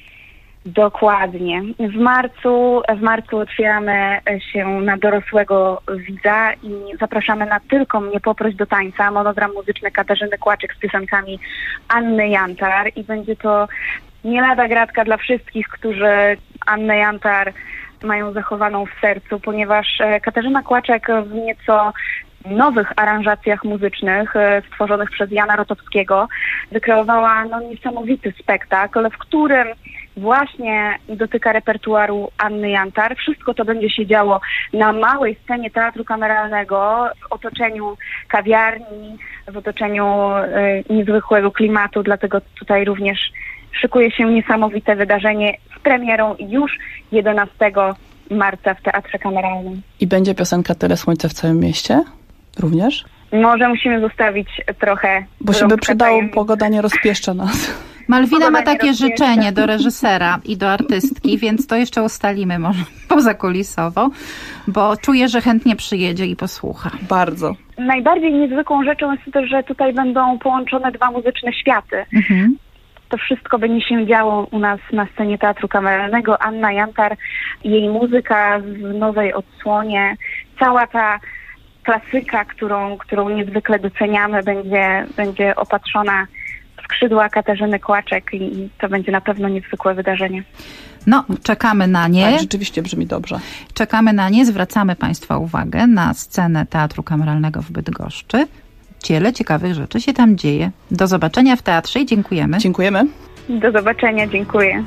Dokładnie. W marcu otwieramy się na dorosłego widza i zapraszamy na Tylko mnie poproś do tańca, monodram muzyczny Katarzyny Kłaczek z piosenkami Anny Jantar i będzie to nie lada gratka dla wszystkich, którzy Annę Jantar mają zachowaną w sercu, ponieważ Katarzyna Kłaczek w nieco nowych aranżacjach muzycznych stworzonych przez Jana Rotowskiego wykreowała niesamowity spektakl, w którym właśnie dotyka repertuaru Anny Jantar. Wszystko to będzie się działo na małej scenie Teatru Kameralnego, w otoczeniu kawiarni, w otoczeniu niezwykłego klimatu, dlatego tutaj również szykuje się niesamowite wydarzenie z premierą już 11 marca w Teatrze Kameralnym. I będzie piosenka Tyle słońca w całym mieście? Również? Może musimy zostawić trochę... Bo się by przydało, pogoda nie rozpieszcza nas. Malwina ma takie życzenie do reżysera i do artystki, więc to jeszcze ustalimy może pozakulisowo, bo czuję, że chętnie przyjedzie i posłucha. Bardzo. Najbardziej niezwykłą rzeczą jest to, że tutaj będą połączone dwa muzyczne światy. To wszystko będzie się działo u nas na scenie Teatru Kameralnego. Anna Jantar, jej muzyka w nowej odsłonie, cała ta klasyka, którą niezwykle doceniamy, będzie opatrzona w skrzydła Katarzyny Kłaczek i to będzie na pewno niezwykłe wydarzenie. No, czekamy na nie. Tak, rzeczywiście brzmi dobrze. Czekamy na nie, zwracamy Państwa uwagę na scenę Teatru Kameralnego w Bydgoszczy. Wiele ciekawych rzeczy się tam dzieje. Do zobaczenia w teatrze i dziękujemy. Dziękujemy. Do zobaczenia, dziękuję.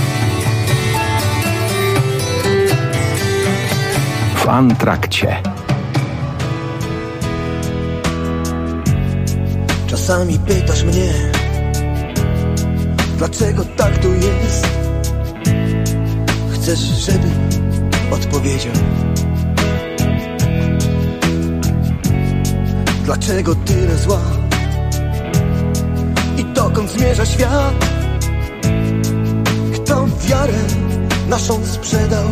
W Antrakcie. Czasami pytasz mnie, dlaczego tak tu jest? Chcesz, żebym odpowiedział? Dlaczego tyle zła? I dokąd zmierza świat? Kto wiarę naszą sprzedał?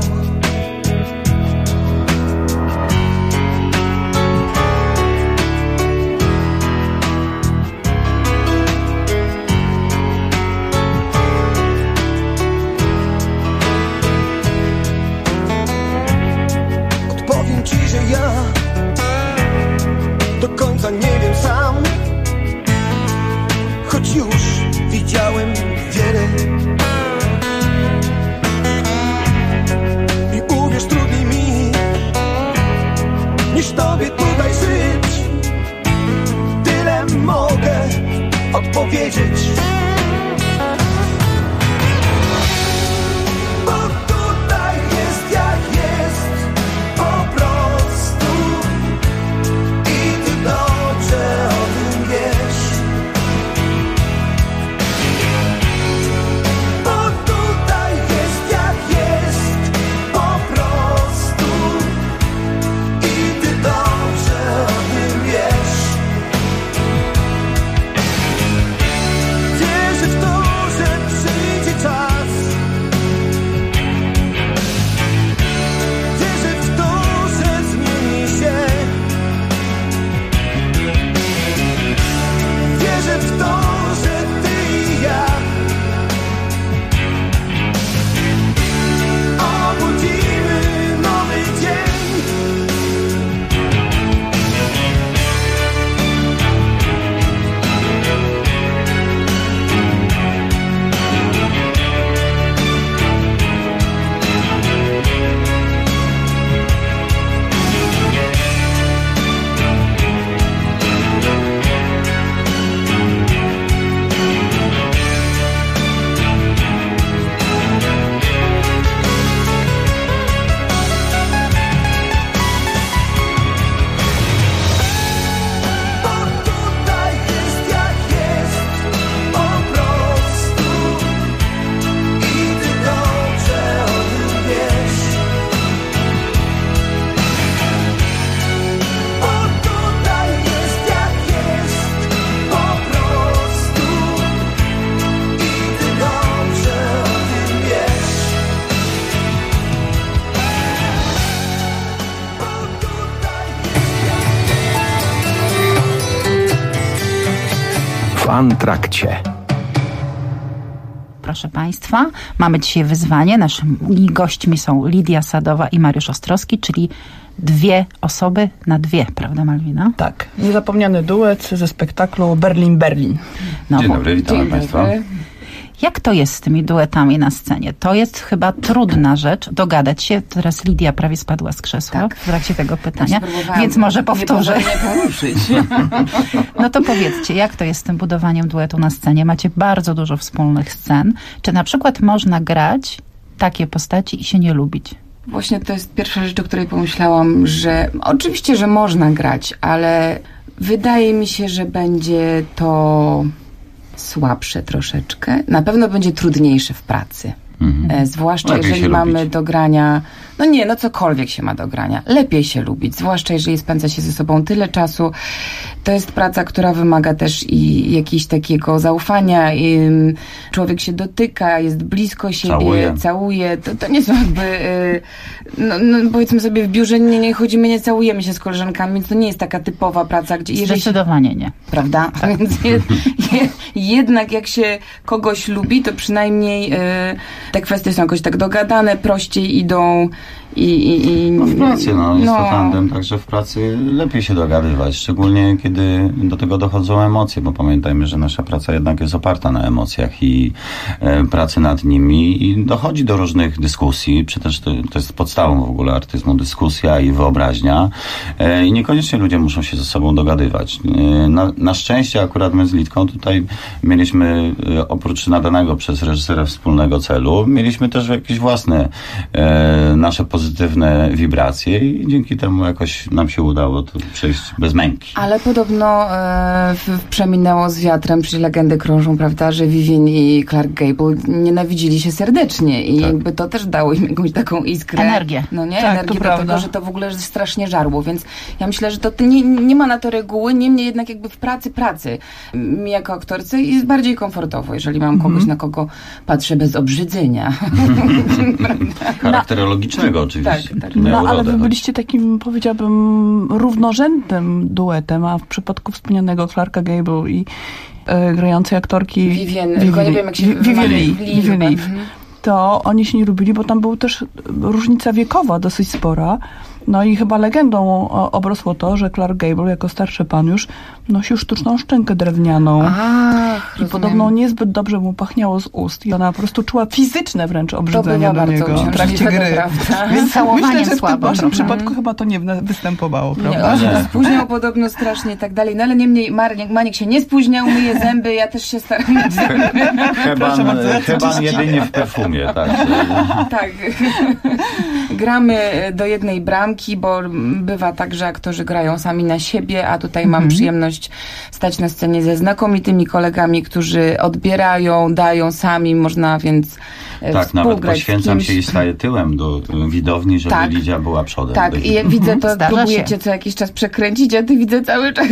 Odpowiem ci, że ja do końca nie wiem sam, choć już widziałem wiele. I uwierz, trudniej mi niż tobie tutaj żyć. Tyle mogę odpowiedzieć. Bo tutaj jest jak jest, po prostu. I ty dobrze o tym wiesz. Bo tutaj jest jak jest, po prostu. I ty dobrze o tym wiesz. Antrakcie. Proszę Państwa, mamy dzisiaj wyzwanie. Naszymi gośćmi są Lidia Sadowa i Mariusz Ostrowski, czyli 2 osoby na 2, prawda Malwina? Tak, niezapomniany duet ze spektaklu Berlin. No, Dzień dobry, witamy Państwa. Jak to jest z tymi duetami na scenie? To jest chyba trudna rzecz, dogadać się. Teraz Lidia prawie spadła z krzesła w trakcie tego pytania, więc może powtórzę. No to powiedzcie, jak to jest z tym budowaniem duetu na scenie? Macie bardzo dużo wspólnych scen. Czy na przykład można grać takie postaci i się nie lubić? Właśnie to jest pierwsza rzecz, o której pomyślałam, że oczywiście, że można grać, ale wydaje mi się, że będzie to słabsze troszeczkę. Na pewno będzie trudniejsze w pracy. Zwłaszcza jeżeli mamy do grania, cokolwiek się ma do grania. Lepiej się lubić, zwłaszcza jeżeli spędza się ze sobą tyle czasu. To jest praca, która wymaga też i jakiegoś takiego zaufania. Człowiek się dotyka, jest blisko siebie, całuje. To nie są jakby, powiedzmy sobie w biurze nie chodzimy, nie całujemy się z koleżankami, więc to nie jest taka typowa praca, gdzie... Zdecydowanie nie. Prawda? Tak. Więc jednak jak się kogoś lubi, to przynajmniej te kwestie są jakoś tak dogadane, prościej idą w pracy, jest to tandem, także w pracy lepiej się dogadywać, szczególnie kiedy do tego dochodzą emocje, bo pamiętajmy, że nasza praca jednak jest oparta na emocjach i pracy nad nimi i dochodzi do różnych dyskusji, przecież to jest podstawą w ogóle artyzmu, dyskusja i wyobraźnia i niekoniecznie ludzie muszą się ze sobą dogadywać. Na szczęście akurat my z Lidką tutaj mieliśmy oprócz nadanego przez reżysera wspólnego celu, mieliśmy też jakieś własne nasze pozytywne wibracje i dzięki temu jakoś nam się udało to przejść bez męki. Ale podobno przeminęło z wiatrem, czyli legendy krążą, prawda, że Vivien i Clark Gable nienawidzili się serdecznie i jakby to też dało im jakąś taką iskrę. Energię. Energię do tego, że to w ogóle strasznie żarło, więc ja myślę, że to nie ma na to reguły, niemniej jednak jakby w pracy mi jako aktorce jest bardziej komfortowo, jeżeli mam kogoś, na kogo patrzę bez obrzydzenia. Charakterologicznego oczywiście. Tak. Ale wy byliście takim, powiedziałabym, równorzędnym duetem, a w przypadku wspomnianego Clarka Gable i grającej aktorki Vivien, tylko nie wiem jak się Vivien Leigh, to oni się nie lubili, bo tam była też różnica wiekowa dosyć spora. No i chyba legendą obrosło to, że Clark Gable jako starszy pan już nosił sztuczną szczękę drewnianą. I podobno niezbyt dobrze mu pachniało z ust. I ona po prostu czuła fizyczne wręcz obrzydzenie do niego w trakcie gry. Więc myślę, że w tym waszym przypadku chyba to nie występowało, prawda? Nie, spóźniał podobno strasznie i tak dalej. No ale niemniej Maniek się nie spóźniał, myje zęby, ja też się staram. Chyba jedynie w perfumie, tak. Tak. Gramy do jednej bramki, bo bywa tak, że aktorzy grają sami na siebie, a tutaj mam przyjemność stać na scenie ze znakomitymi kolegami, którzy odbierają, dają sami, można więc tak, nawet poświęcam się i staję tyłem do widowni, żeby Lidia była przodem. Tak, i ja widzę to, próbujecie co jakiś czas przekręcić, a ty widzę cały czas.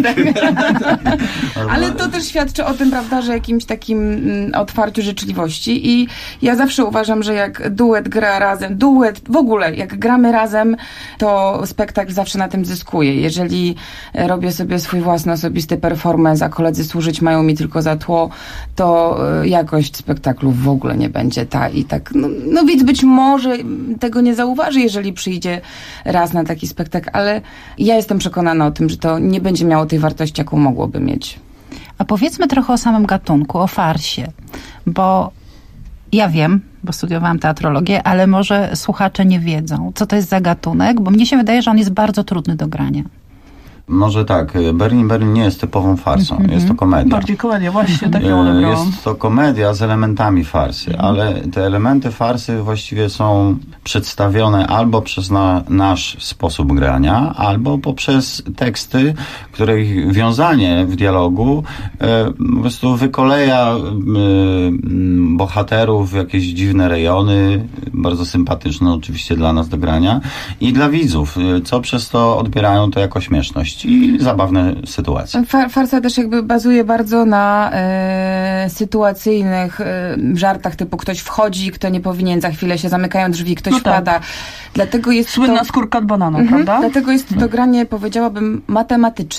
Ale to też świadczy o tym, prawda, że jakimś takim otwarciu życzliwości i ja zawsze uważam, że jak duet gra razem, w ogóle jak gramy razem, to spektakl zawsze na tym zyskuje. Jeżeli robię sobie swój własny osobisty performance, a koledzy służyć mają mi tylko za tło, to jakość spektaklu w ogóle nie będzie ta i tak. No widz być może tego nie zauważy, jeżeli przyjdzie raz na taki spektakl, ale ja jestem przekonana o tym, że to nie będzie miało tej wartości, jaką mogłoby mieć. A powiedzmy trochę o samym gatunku, o farsie, bo ja wiem, bo studiowałam teatrologię, ale może słuchacze nie wiedzą, co to jest za gatunek, bo mnie się wydaje, że on jest bardzo trudny do grania. Może tak, Berlin nie jest typową farsą, jest to komedia. Bardziej komedia, właśnie, tak ją odebrałam. Jest to komedia z elementami farsy, ale te elementy farsy właściwie są przedstawione albo przez nasz sposób grania, albo poprzez teksty, których wiązanie w dialogu po prostu wykoleja bohaterów w jakieś dziwne rejony, bardzo sympatyczne oczywiście dla nas do grania i dla widzów, co przez to odbierają to jako śmieszność i zabawne sytuacje. Farsa też jakby bazuje bardzo na sytuacyjnych żartach typu ktoś wchodzi, kto nie powinien, za chwilę się zamykają drzwi, ktoś wpada. Dlatego jest słynna skórka od banana, prawda? Dlatego jest to granie, powiedziałabym, matematyczne.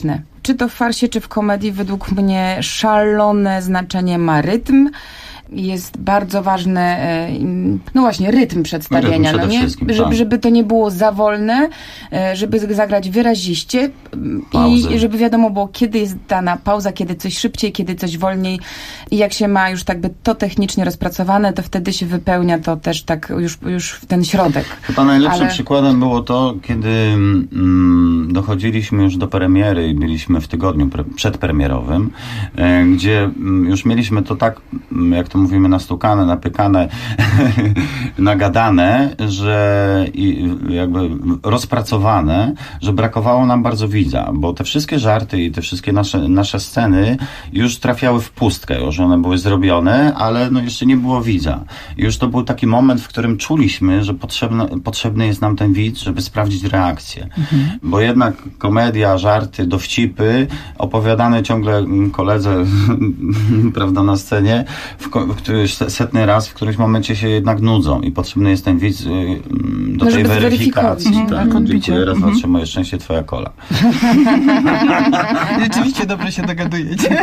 czy to w farsie, czy w komedii, według mnie szalone znaczenie ma rytm. Jest bardzo ważny, no właśnie, rytm przedstawienia, Rytm przede wszystkim, tak. żeby to nie było za wolne, żeby zagrać wyraziście i żeby wiadomo było, kiedy jest dana pauza, kiedy coś szybciej, kiedy coś wolniej i jak się ma już tak by to technicznie rozpracowane, to wtedy się wypełnia to też tak już w ten środek. Chyba najlepszym przykładem było to, kiedy dochodziliśmy już do premiery i byliśmy w tygodniu przedpremierowym, gdzie już mieliśmy to tak, jak to mówimy, nastukane, napykane, nagadane, że jakby rozpracowane, że brakowało nam bardzo widza, bo te wszystkie żarty i te wszystkie nasze sceny już trafiały w pustkę, już one były zrobione, ale no jeszcze nie było widza. I już to był taki moment, w którym czuliśmy, że potrzebny jest nam ten widz, żeby sprawdzić reakcję. Bo jednak komedia, żarty, dowcipy, opowiadane ciągle koledze prawda, na scenie, setny raz, w którymś momencie się jednak nudzą i potrzebny jest ten widz do tej weryfikacji. Dziękuję, raz, dwa, trzy, moje szczęście, twoja kola. Rzeczywiście dobrze się dogadujecie.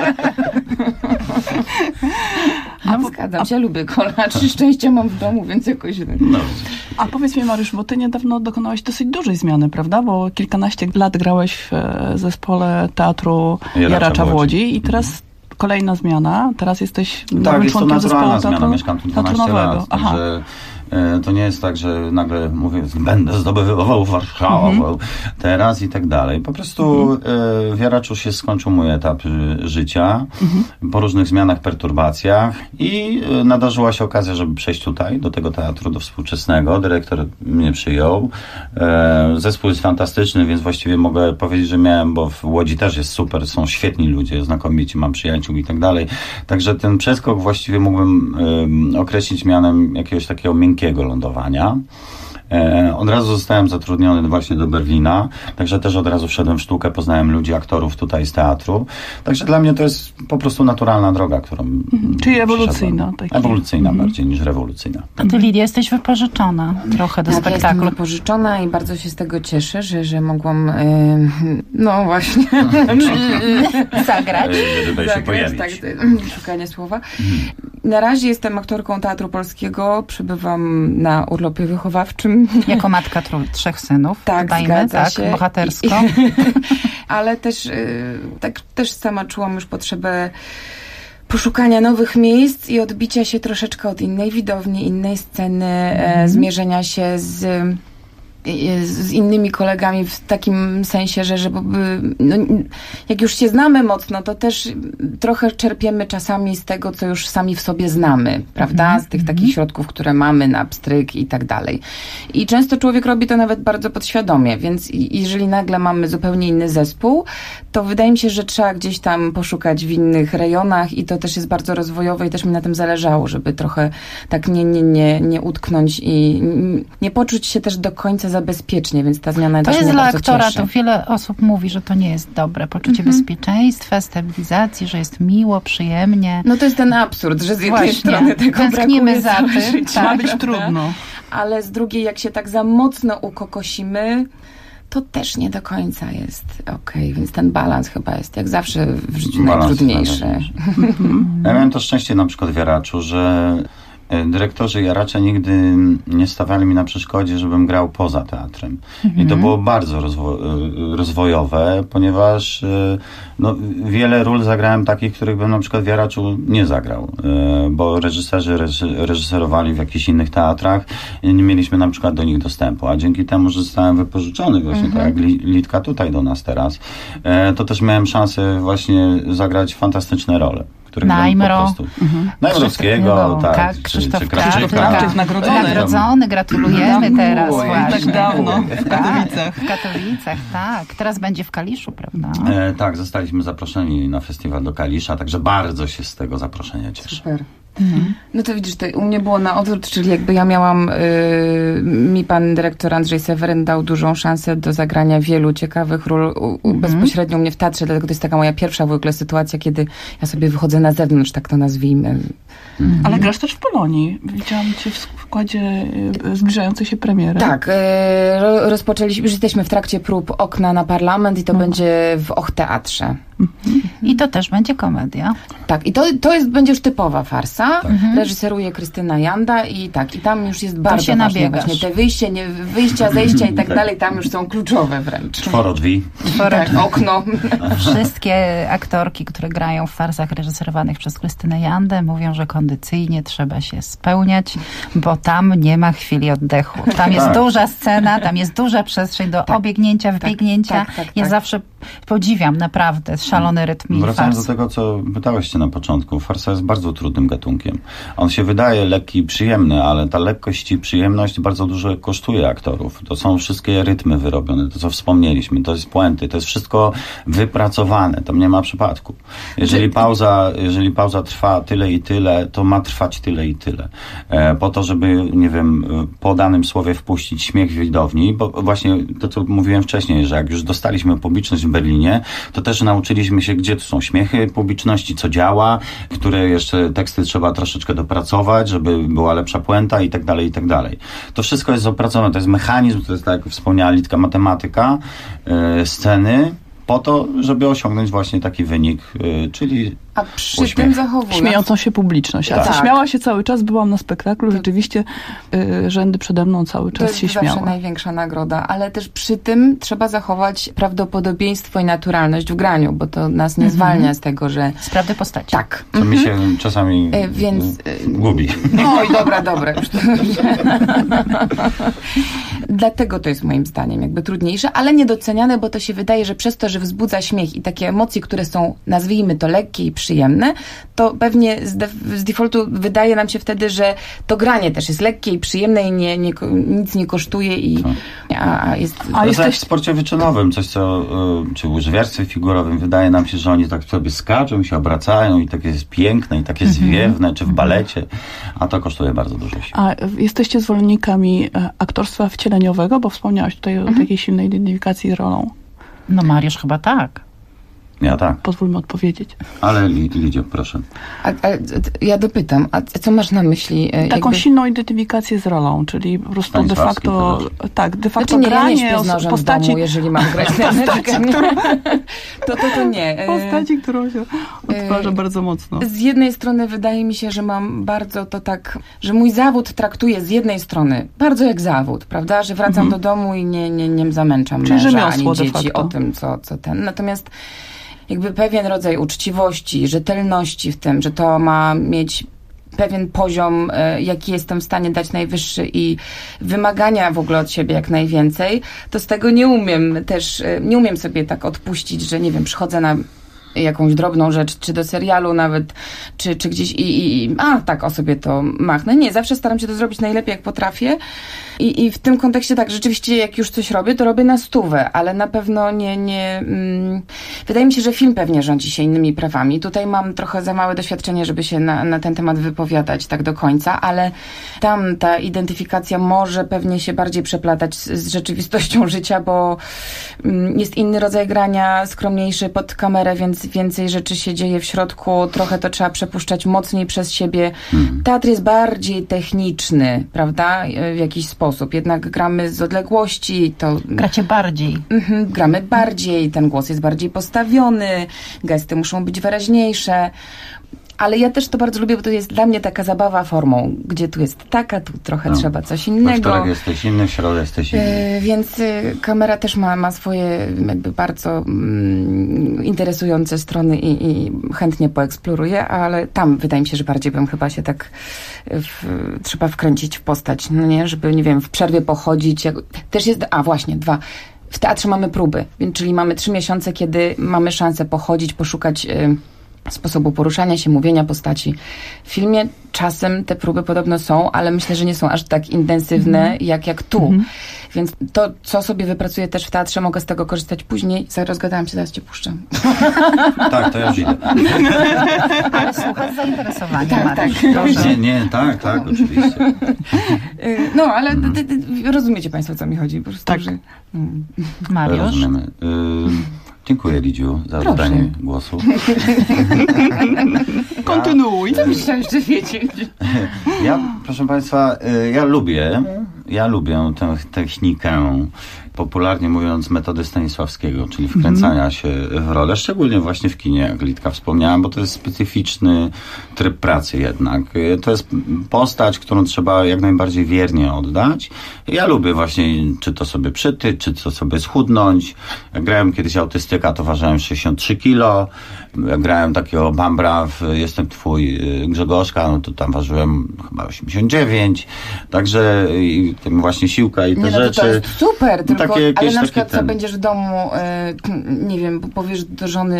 Zgadzam się, lubię kola. 3 szczęścia mam w domu, więc jakoś... A powiedz mi, Mariusz, bo ty niedawno dokonałeś dosyć dużej zmiany, prawda? Bo kilkanaście lat grałeś w zespole Teatru Jaracza w Łodzi i teraz kolejna zmiana. Teraz jesteś nowym członkiem zespołu zmiana. Mieszkam tu 12 lat, także to nie jest tak, że nagle mówię, będę zdobywał Warszawę teraz i tak dalej. Po prostu w Jaraczu się skończył mój etap życia po różnych zmianach, perturbacjach i nadarzyła się okazja, żeby przejść tutaj, do tego teatru, do współczesnego. Dyrektor mnie przyjął. Zespół jest fantastyczny, więc właściwie mogę powiedzieć, że miałem, bo w Łodzi też jest super, są świetni ludzie, znakomici, mam przyjaciół i tak dalej. Także ten przeskok właściwie mógłbym określić mianem jakiegoś takiego miękkiego lądowania. Od razu zostałem zatrudniony właśnie do Berlina, także też od razu wszedłem w sztukę, poznałem ludzi, aktorów tutaj z teatru. Także dla mnie to jest po prostu naturalna droga, którą czyli ewolucyjna. Ewolucyjna bardziej niż rewolucyjna. A ty, Lidia, jesteś wypożyczona trochę do spektaklu. Ja jestem wypożyczona i bardzo się z tego cieszę, że mogłam no właśnie zagrać. Żeby się pojawić. Tak, szukanie słowa. Na razie jestem aktorką Teatru Polskiego, przebywam na urlopie wychowawczym. Jako matka 3 synów. Tak, zgadza się. Bohatersko. Ale też, też sama czułam już potrzebę poszukania nowych miejsc i odbicia się troszeczkę od innej widowni, innej sceny, zmierzenia się z innymi kolegami w takim sensie, że no, jak już się znamy mocno, to też trochę czerpiemy czasami z tego, co już sami w sobie znamy, prawda? Z tych takich środków, które mamy na pstryk i tak dalej. I często człowiek robi to nawet bardzo podświadomie, więc jeżeli nagle mamy zupełnie inny zespół, to wydaje mi się, że trzeba gdzieś tam poszukać w innych rejonach i to też jest bardzo rozwojowe i też mi na tym zależało, żeby trochę tak nie utknąć i nie poczuć się też do końca bezpiecznie, więc ta zmiana też mnie bardzo cieszy. To jest dla aktora, to wiele osób mówi, że to nie jest dobre. Poczucie bezpieczeństwa, stabilizacji, że jest miło, przyjemnie. No to jest ten absurd, że z jednej strony tego brakuje za tym. Tak, ma być trudno. Ale z drugiej, jak się tak za mocno ukokosimy, to też nie do końca jest okej, więc ten balans chyba jest jak zawsze w życiu najtrudniejszy. Ja miałem to szczęście na przykład w Jaraczu, że dyrektorzy Jaracza nigdy nie stawiali mi na przeszkodzie, żebym grał poza teatrem. I to było bardzo rozwojowe, ponieważ no, wiele ról zagrałem takich, których bym na przykład w Jaraczu nie zagrał, bo reżyserzy reżyserowali w jakichś innych teatrach i nie mieliśmy na przykład do nich dostępu, a dzięki temu, że zostałem wypożyczony właśnie tak jak Litka tutaj do nas teraz, to też miałem szansę właśnie zagrać fantastyczne role. Najmrowskiego, tak, Krzysztof Krawczyk nagrodzony, gratulujemy teraz właśnie. Tak dawno, w Katowicach. W Katowicach, tak. Teraz będzie w Kaliszu, prawda? Tak, zostaliśmy zaproszeni na festiwal do Kalisza, także bardzo się z tego zaproszenia cieszę. Super. No to widzisz, to u mnie było na odwrót, czyli jakby ja miałam, mi pan dyrektor Andrzej Seweryn dał dużą szansę do zagrania wielu ciekawych ról bezpośrednio u mnie w teatrze, dlatego to jest taka moja pierwsza w ogóle sytuacja, kiedy ja sobie wychodzę na zewnątrz, tak to nazwijmy. Ale grasz też w Polonii. Widziałam cię w składzie zbliżającej się premiery. Tak, rozpoczęliśmy, już jesteśmy w trakcie prób Okna na parlament i to będzie w Och Teatrze. I to też będzie komedia. Tak, i będzie już typowa farsa. Reżyseruje Krystyna Janda i tam już jest bardzo ważne właśnie te wyjścia, zejścia i tak dalej, tam już są kluczowe wręcz. Czworo drzwi. Tak, okno. Wszystkie aktorki, które grają w farsach reżyserowanych przez Krystynę Jandę, mówią, że kondycyjnie trzeba się spełniać, bo tam nie ma chwili oddechu. Tam jest duża scena, tam jest duża przestrzeń do obiegnięcia, wybiegnięcia. Ja zawsze podziwiam naprawdę szalony rytm. Wracając do tego, co pytałyście na początku, farsa jest bardzo trudnym gatunkiem. On się wydaje lekki i przyjemny, ale ta lekkość i przyjemność bardzo dużo kosztuje aktorów. To są wszystkie rytmy wyrobione, to co wspomnieliśmy, to jest puenty, to jest wszystko wypracowane, tam nie ma przypadku. Jeżeli pauza trwa tyle i tyle, to ma trwać tyle i tyle. Po to, żeby, nie wiem, po danym słowie wpuścić śmiech w widowni, bo właśnie to, co mówiłem wcześniej, że jak już dostaliśmy publiczność w Berlinie, to też nauczyliśmy się, gdzie tu są śmiechy publiczności, co działa, które jeszcze teksty trzeba troszeczkę dopracować, żeby była lepsza puenta i tak dalej, i tak dalej. To wszystko jest opracowane, to jest mechanizm, to jest, tak jak wspomniała Litka, matematyka, sceny, po to, żeby osiągnąć właśnie taki wynik, czyli a przy tym zachowując śmiejącą się publiczność. A śmiała się cały czas, byłam na spektaklu, rzeczywiście rzędy przede mną cały czas się śmiały. To jest zawsze największa nagroda, ale też przy tym trzeba zachować prawdopodobieństwo i naturalność w graniu, bo to nas nie zwalnia z tego, że... Z prawdy postaci. Tak. To mi się czasami gubi. Oj, dobra. Już to... Dlatego to jest moim zdaniem jakby trudniejsze, ale niedoceniane, bo to się wydaje, że przez to, że wzbudza śmiech i takie emocje, które są, nazwijmy to, lekkie i przyjemne, to pewnie z defaultu wydaje nam się wtedy, że to granie też jest lekkie i przyjemne i nic nie kosztuje jest jak w sporcie wyczynowym, coś co, czy w łyżwiarstwie figurowym, wydaje nam się, że oni tak sobie skaczą i się obracają i takie jest piękne i takie zwiewne, czy w balecie, a to kosztuje bardzo dużo sił. A jesteście zwolennikami aktorstwa wcieleniowego, bo wspomniałaś tutaj o takiej silnej identyfikacji z rolą. No Mariusz chyba tak. Ja tak. Pozwólmy odpowiedzieć. Ale Lidio, proszę. Ja dopytam, a co masz na myśli? Taką silną identyfikację z rolą, czyli po prostu de facto granie ja postaci... w domu, jeżeli mam grać to nie. Postaci, którą się odtwarza bardzo mocno. Z jednej strony wydaje mi się, że mam bardzo to tak, że mój zawód traktuję z jednej strony bardzo jak zawód, prawda? Że wracam do domu i nie zamęczam męża ani dzieci o tym, co ten. Natomiast jakby pewien rodzaj uczciwości, rzetelności w tym, że to ma mieć pewien poziom, jaki jestem w stanie dać najwyższy i wymagania w ogóle od siebie jak najwięcej, to z tego nie umiem sobie tak odpuścić, że nie wiem, przychodzę na jakąś drobną rzecz, czy do serialu nawet, czy gdzieś tak o sobie to machnę. Nie, zawsze staram się to zrobić najlepiej, jak potrafię. I w tym kontekście tak, rzeczywiście jak już coś robię, to robię na 100, ale na pewno nie wydaje mi się, że film pewnie rządzi się innymi prawami. Tutaj mam trochę za małe doświadczenie, żeby się na ten temat wypowiadać tak do końca, ale tam ta identyfikacja może pewnie się bardziej przeplatać z rzeczywistością życia, bo jest inny rodzaj grania, skromniejszy pod kamerę, więc więcej rzeczy się dzieje w środku, trochę to trzeba przepuszczać mocniej przez siebie. Teatr jest bardziej techniczny, prawda? W jakiś sposób. Jednak gramy z odległości. Gracie bardziej. Gramy bardziej, ten głos jest bardziej postawiony, gesty muszą być wyraźniejsze. Ale ja też to bardzo lubię, bo to jest dla mnie taka zabawa formą, gdzie tu jest taka, tu trochę trzeba coś innego. W jesteś inny, w środku jesteś inny. Więc kamera też ma swoje jakby bardzo interesujące strony i chętnie poeksploruję, ale tam wydaje mi się, że bardziej bym chyba się tak trzeba wkręcić w postać, no nie? Żeby, nie wiem, w przerwie pochodzić. Też jest, w teatrze mamy próby, czyli mamy 3 miesiące, kiedy mamy szansę pochodzić, poszukać sposobu poruszania się, mówienia postaci. W filmie czasem te próby podobno są, ale myślę, że nie są aż tak intensywne jak tu. Więc to, co sobie wypracuję też w teatrze, mogę z tego korzystać później. Rozgadałam się, zaraz cię puszczam. Tak, to ja już idę. Ale słuchaj z zainteresowaniem. Tak, oczywiście. No, ale rozumiecie Państwo, o co mi chodzi. Po prostu, tak. że... Mariusz? Rozumiemy. Dziękuję, Lidziu, za oddanie głosu. Kontynuuj. Co byś chciał jeszcze wiedzieć? Ja, proszę Państwa, ja lubię tę technikę, popularnie mówiąc, metody Stanisławskiego, czyli wkręcania się w rolę, szczególnie właśnie w kinie, jak Litka wspomniałem, bo to jest specyficzny tryb pracy jednak. To jest postać, którą trzeba jak najbardziej wiernie oddać. Ja lubię właśnie, czy to sobie przytyć, czy to sobie schudnąć. Jak grałem kiedyś autystyka, to ważyłem 63 kilo. Jak grałem takiego Bambra w Jestem Twój Grzegorzka, no to tam ważyłem chyba 89. Także właśnie siłka i te rzeczy. To jest super, tylko, ale na przykład co ten... będziesz w domu, nie wiem, powiesz do żony,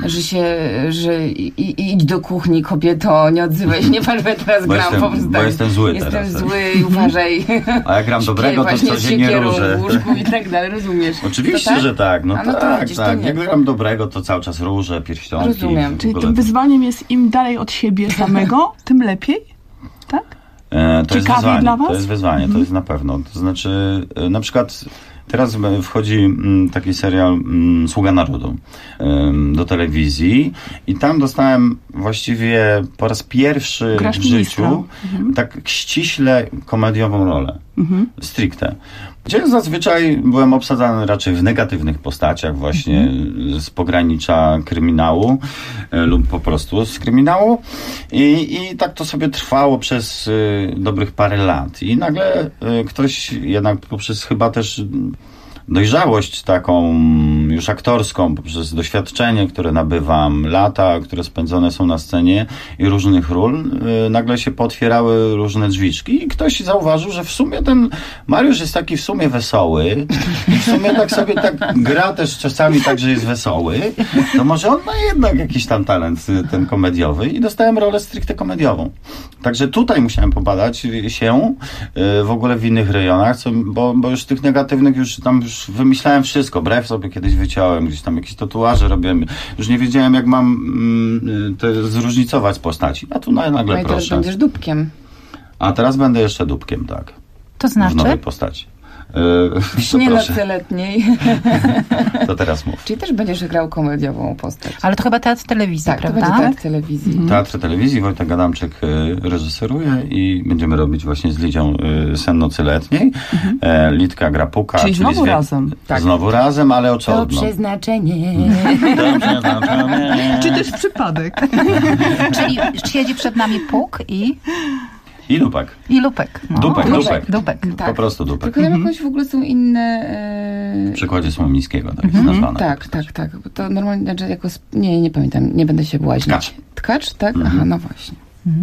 że idź do kuchni, kobieto, nie odzywaj się, nie patrz, ja teraz gram po prostu. Bo jestem zły teraz. Jestem zły i uważaj. A jak gram dobrego, to codziennie różę. w łóżku i tak dalej, rozumiesz? Oczywiście, tak? że tak. No to tak, widzisz, tak. Jak gram dobrego, to cały czas różę, pierścionki. Rozumiem. Czyli tym wyzwaniem jest im dalej od siebie samego, tym lepiej? Tak? To jest wyzwanie, dla was? to jest wyzwanie, to jest na pewno. To znaczy, na przykład teraz wchodzi taki serial Sługa Narodu do telewizji i tam dostałem właściwie po raz pierwszy w życiu tak ściśle komediową rolę. Stricte. Gdzie zazwyczaj byłem obsadzany raczej w negatywnych postaciach właśnie z pogranicza kryminału lub po prostu z kryminału i tak to sobie trwało przez dobrych parę lat i nagle ktoś jednak poprzez chyba też dojrzałość taką już aktorską, poprzez doświadczenie, które nabywam, lata, które spędzone są na scenie i różnych ról, nagle się pootwierały różne drzwiczki i ktoś zauważył, że w sumie ten Mariusz jest taki w sumie wesoły i w sumie tak sobie tak gra też czasami tak, że jest wesoły, to może on ma jednak jakiś tam talent ten komediowy i dostałem rolę stricte komediową. Także tutaj musiałem pobadać się w ogóle w innych rejonach, bo już tych negatywnych już wymyślałem wszystko. Brew sobie kiedyś wyciąłem, gdzieś tam jakieś tatuaże robiłem. Już nie wiedziałem, jak mam zróżnicować postaci. A tu nagle proszę. Teraz będziesz dupkiem. A teraz będę jeszcze dupkiem, tak. To znaczy? W nowej postaci. W śnie nocy-letniej. To teraz mów. Czyli też będziesz grał komediową postać. Ale to chyba teatr telewizji, tak, prawda? Tak, to będzie teatr telewizji. Teatr telewizji, Wojtek Adamczyk reżyseruje i będziemy robić właśnie z Lidzią Sen nocy-letniej. Litka gra Puka. Czyli znowu razem. Tak. Znowu razem, ale osobno. To przeznaczenie. To przeznaczenie. Czy też przypadek. Czyli siedzi przed nami Puk i Lupek. No. Dupek. Tak. Po prostu Dupek. Tylko tam jakoś w ogóle są inne... W przykładzie Słomińskiego, tak jest nazwane. Tak. Bo to normalnie, znaczy jako... Nie pamiętam, nie będę się błaźnić. Tkacz, tak? Aha, no właśnie.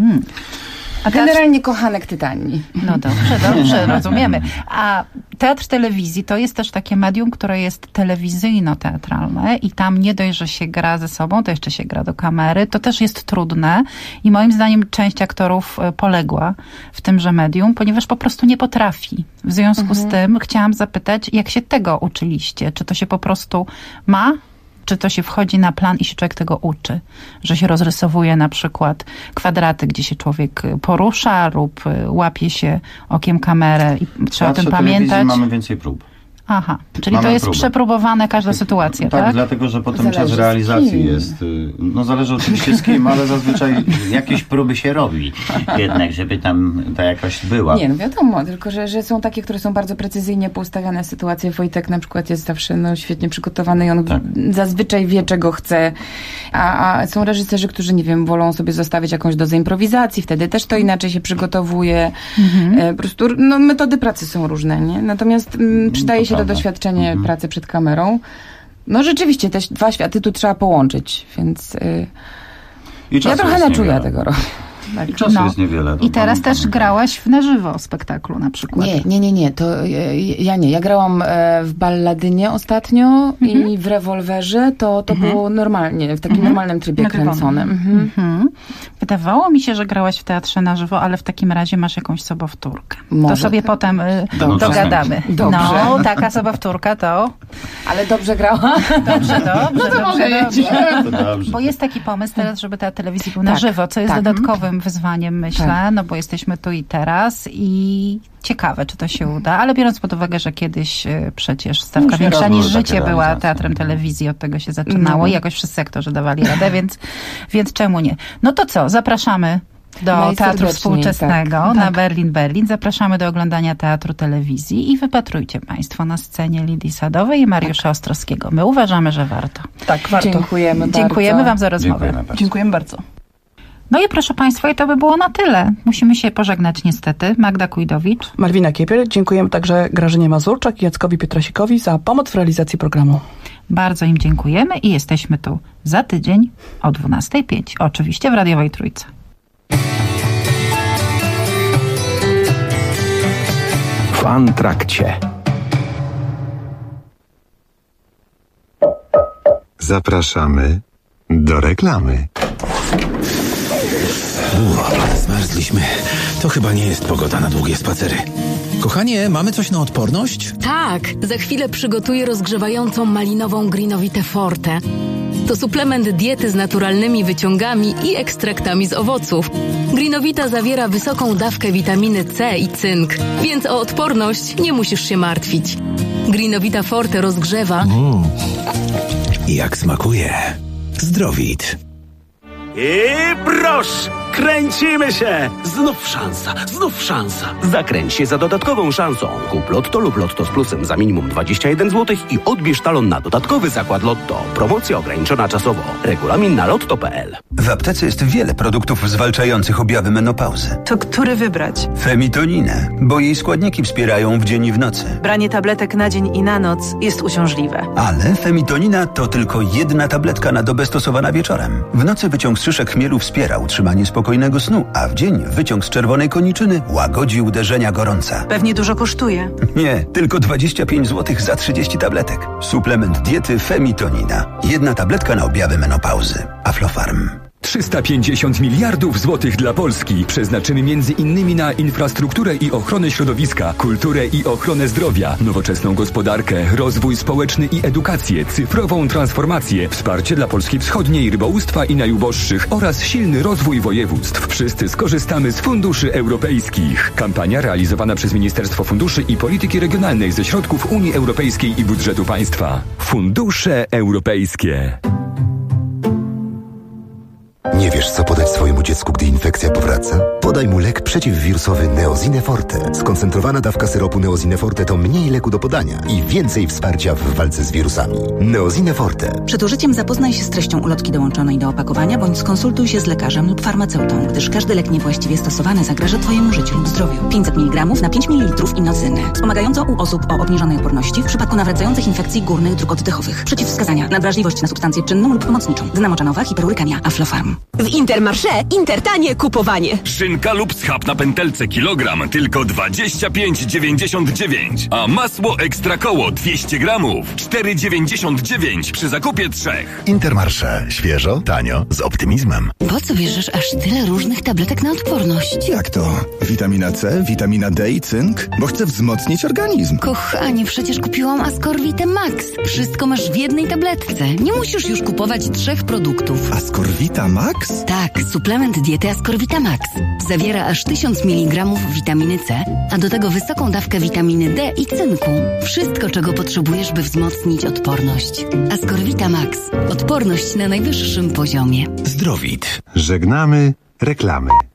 A generalnie kochanek Tytanii. No dobrze, rozumiemy. A teatr telewizji to jest też takie medium, które jest telewizyjno-teatralne i tam nie dość, że się gra ze sobą, to jeszcze się gra do kamery. To też jest trudne i moim zdaniem część aktorów poległa w tymże medium, ponieważ po prostu nie potrafi. W związku z tym chciałam zapytać, jak się tego uczyliście? Czy to się po prostu ma? Czy to się wchodzi na plan i się człowiek tego uczy? Że się rozrysowuje na przykład kwadraty, gdzie się człowiek porusza lub łapie się okiem kamerę i trzeba o tym pamiętać? Mamy więcej prób. Aha, czyli mamy to jest przepróbowane każda sytuacja, tak? Tak, dlatego, że potem czas realizacji jest... No zależy oczywiście z kim, ale zazwyczaj jakieś próby się robi. Jednak, żeby tam ta jakość była. Nie, no wiadomo, tylko że są takie, które są bardzo precyzyjnie poustawiane sytuacje. Wojtek na przykład jest zawsze świetnie przygotowany i on zazwyczaj wie, czego chce. A są reżyserzy, którzy, nie wiem, wolą sobie zostawić jakąś dozę improwizacji, wtedy też to inaczej się przygotowuje. Po prostu metody pracy są różne, nie? Natomiast przydaje się to doświadczenie pracy przed kamerą. No rzeczywiście, te dwa światy tu trzeba połączyć, więc ja trochę czuję tego robię. Tak. I czasu jest niewiele. I teraz też grałaś na żywo w spektaklu na przykład. Nie. To ja nie. Ja grałam w Balladynie ostatnio i w Rewolwerze. To było normalnie, w takim normalnym trybie kręconym. Wydawało mi się, że grałaś w teatrze na żywo, ale w takim razie masz jakąś sobowtórkę. To sobie potem dogadamy. Dobrze. No, taka sobowtórka to Ale dobrze grała. Dobrze. Dobrze. Bo jest taki pomysł teraz, żeby teatr telewizji był na żywo, co jest dodatkowym wyzwaniem, myślę, no bo jesteśmy tu i teraz i ciekawe, czy to się uda, ale biorąc pod uwagę, że kiedyś przecież stawka większa niż życie była teatrem telewizji, od tego się zaczynało i jakoś wszyscy aktorzy dawali radę, więc czemu nie? No to co, zapraszamy do Teatru Współczesnego na Berlin. Zapraszamy do oglądania teatru telewizji i wypatrujcie Państwo na scenie Lidii Sadowej i Mariusza Ostrowskiego. My uważamy, że warto. Tak, warto. Dziękujemy Wam za rozmowę. Dziękujemy bardzo. No i proszę Państwa, i to by było na tyle. Musimy się pożegnać niestety. Magda Kujdowicz. Malwina Kiepiel. Dziękujemy także Grażynie Mazurczak i Jackowi Pietrasikowi za pomoc w realizacji programu. Bardzo im dziękujemy i jesteśmy tu za tydzień o 12:05. Oczywiście w radiowej Trójce. W Antrakcie. Zapraszamy do reklamy. Zmarzliśmy. To chyba nie jest pogoda na długie spacery. Kochanie, mamy coś na odporność? Tak, za chwilę przygotuję rozgrzewającą malinową Greenowitę Forte. To suplement diety z naturalnymi wyciągami i ekstraktami z owoców. Greenowita zawiera wysoką dawkę witaminy C i cynk, więc o odporność nie musisz się martwić. Greenowita Forte rozgrzewa. Jak smakuje. Zdrowit. I proszę, kręcimy się! Znów szansa. Zakręć się za dodatkową szansą. Kup Lotto lub Lotto z plusem za minimum 21 zł i odbierz talon na dodatkowy zakład Lotto. Promocja ograniczona czasowo. Regulamin na lotto.pl. W aptece jest wiele produktów zwalczających objawy menopauzy. To który wybrać? Femitoninę, bo jej składniki wspierają w dzień i w nocy. Branie tabletek na dzień i na noc jest uciążliwe. Ale femitonina to tylko jedna tabletka na dobę stosowana wieczorem. W nocy wyciąg z szyszek chmielu wspiera utrzymanie spokojnego snu, a w dzień wyciąg z czerwonej koniczyny łagodzi uderzenia gorąca. Pewnie dużo kosztuje. Nie, tylko 25 zł za 30 tabletek. Suplement diety Femitonina. Jedna tabletka na objawy menopauzy. Aflofarm. 350 miliardów złotych dla Polski przeznaczymy między innymi na infrastrukturę i ochronę środowiska, kulturę i ochronę zdrowia, nowoczesną gospodarkę, rozwój społeczny i edukację, cyfrową transformację, wsparcie dla Polski Wschodniej, rybołówstwa i najuboższych oraz silny rozwój województw. Wszyscy skorzystamy z funduszy europejskich. Kampania realizowana przez Ministerstwo Funduszy i Polityki Regionalnej ze środków Unii Europejskiej i budżetu państwa. Fundusze europejskie. Nie wiesz, co podać swojemu dziecku, gdy infekcja powraca? Podaj mu lek przeciwwirusowy Neozine Forte. Skoncentrowana dawka syropu Neozine Forte to mniej leku do podania i więcej wsparcia w walce z wirusami. Neozine Forte. Przed użyciem zapoznaj się z treścią ulotki dołączonej do opakowania bądź skonsultuj się z lekarzem lub farmaceutą, gdyż każdy lek niewłaściwie stosowany zagraża Twojemu życiu lub zdrowiu. 500 mg na 5 ml inocyny. Wspomagająco u osób o obniżonej odporności w przypadku nawracających infekcji górnych dróg oddechowych. Przeciwwskazania: nadwrażliwość na substancję czynną lub pomocniczą. Dna moczanowa, hiperurykemia, Aflofarm. W Intermarché Intertanie kupowanie. Szynka lub schab na pętelce kilogram tylko 25,99, a masło ekstra koło 200 gramów 4,99 przy zakupie 3. Intermarché. Świeżo, tanio, z optymizmem. Po co bierzesz aż tyle różnych tabletek na odporność? Jak to? Witamina C, witamina D i cynk? Bo chcę wzmocnić organizm. Kochanie, przecież kupiłam Ascorvitę Max. Wszystko masz w jednej tabletce. Nie musisz już kupować 3 produktów. Ascorvita Max? Tak, suplement diety Ascorvita Max. Zawiera aż 1000 mg witaminy C, a do tego wysoką dawkę witaminy D i cynku. Wszystko, czego potrzebujesz, by wzmocnić odporność. Ascorvita Max. Odporność na najwyższym poziomie. Zdrowit. Żegnamy reklamy.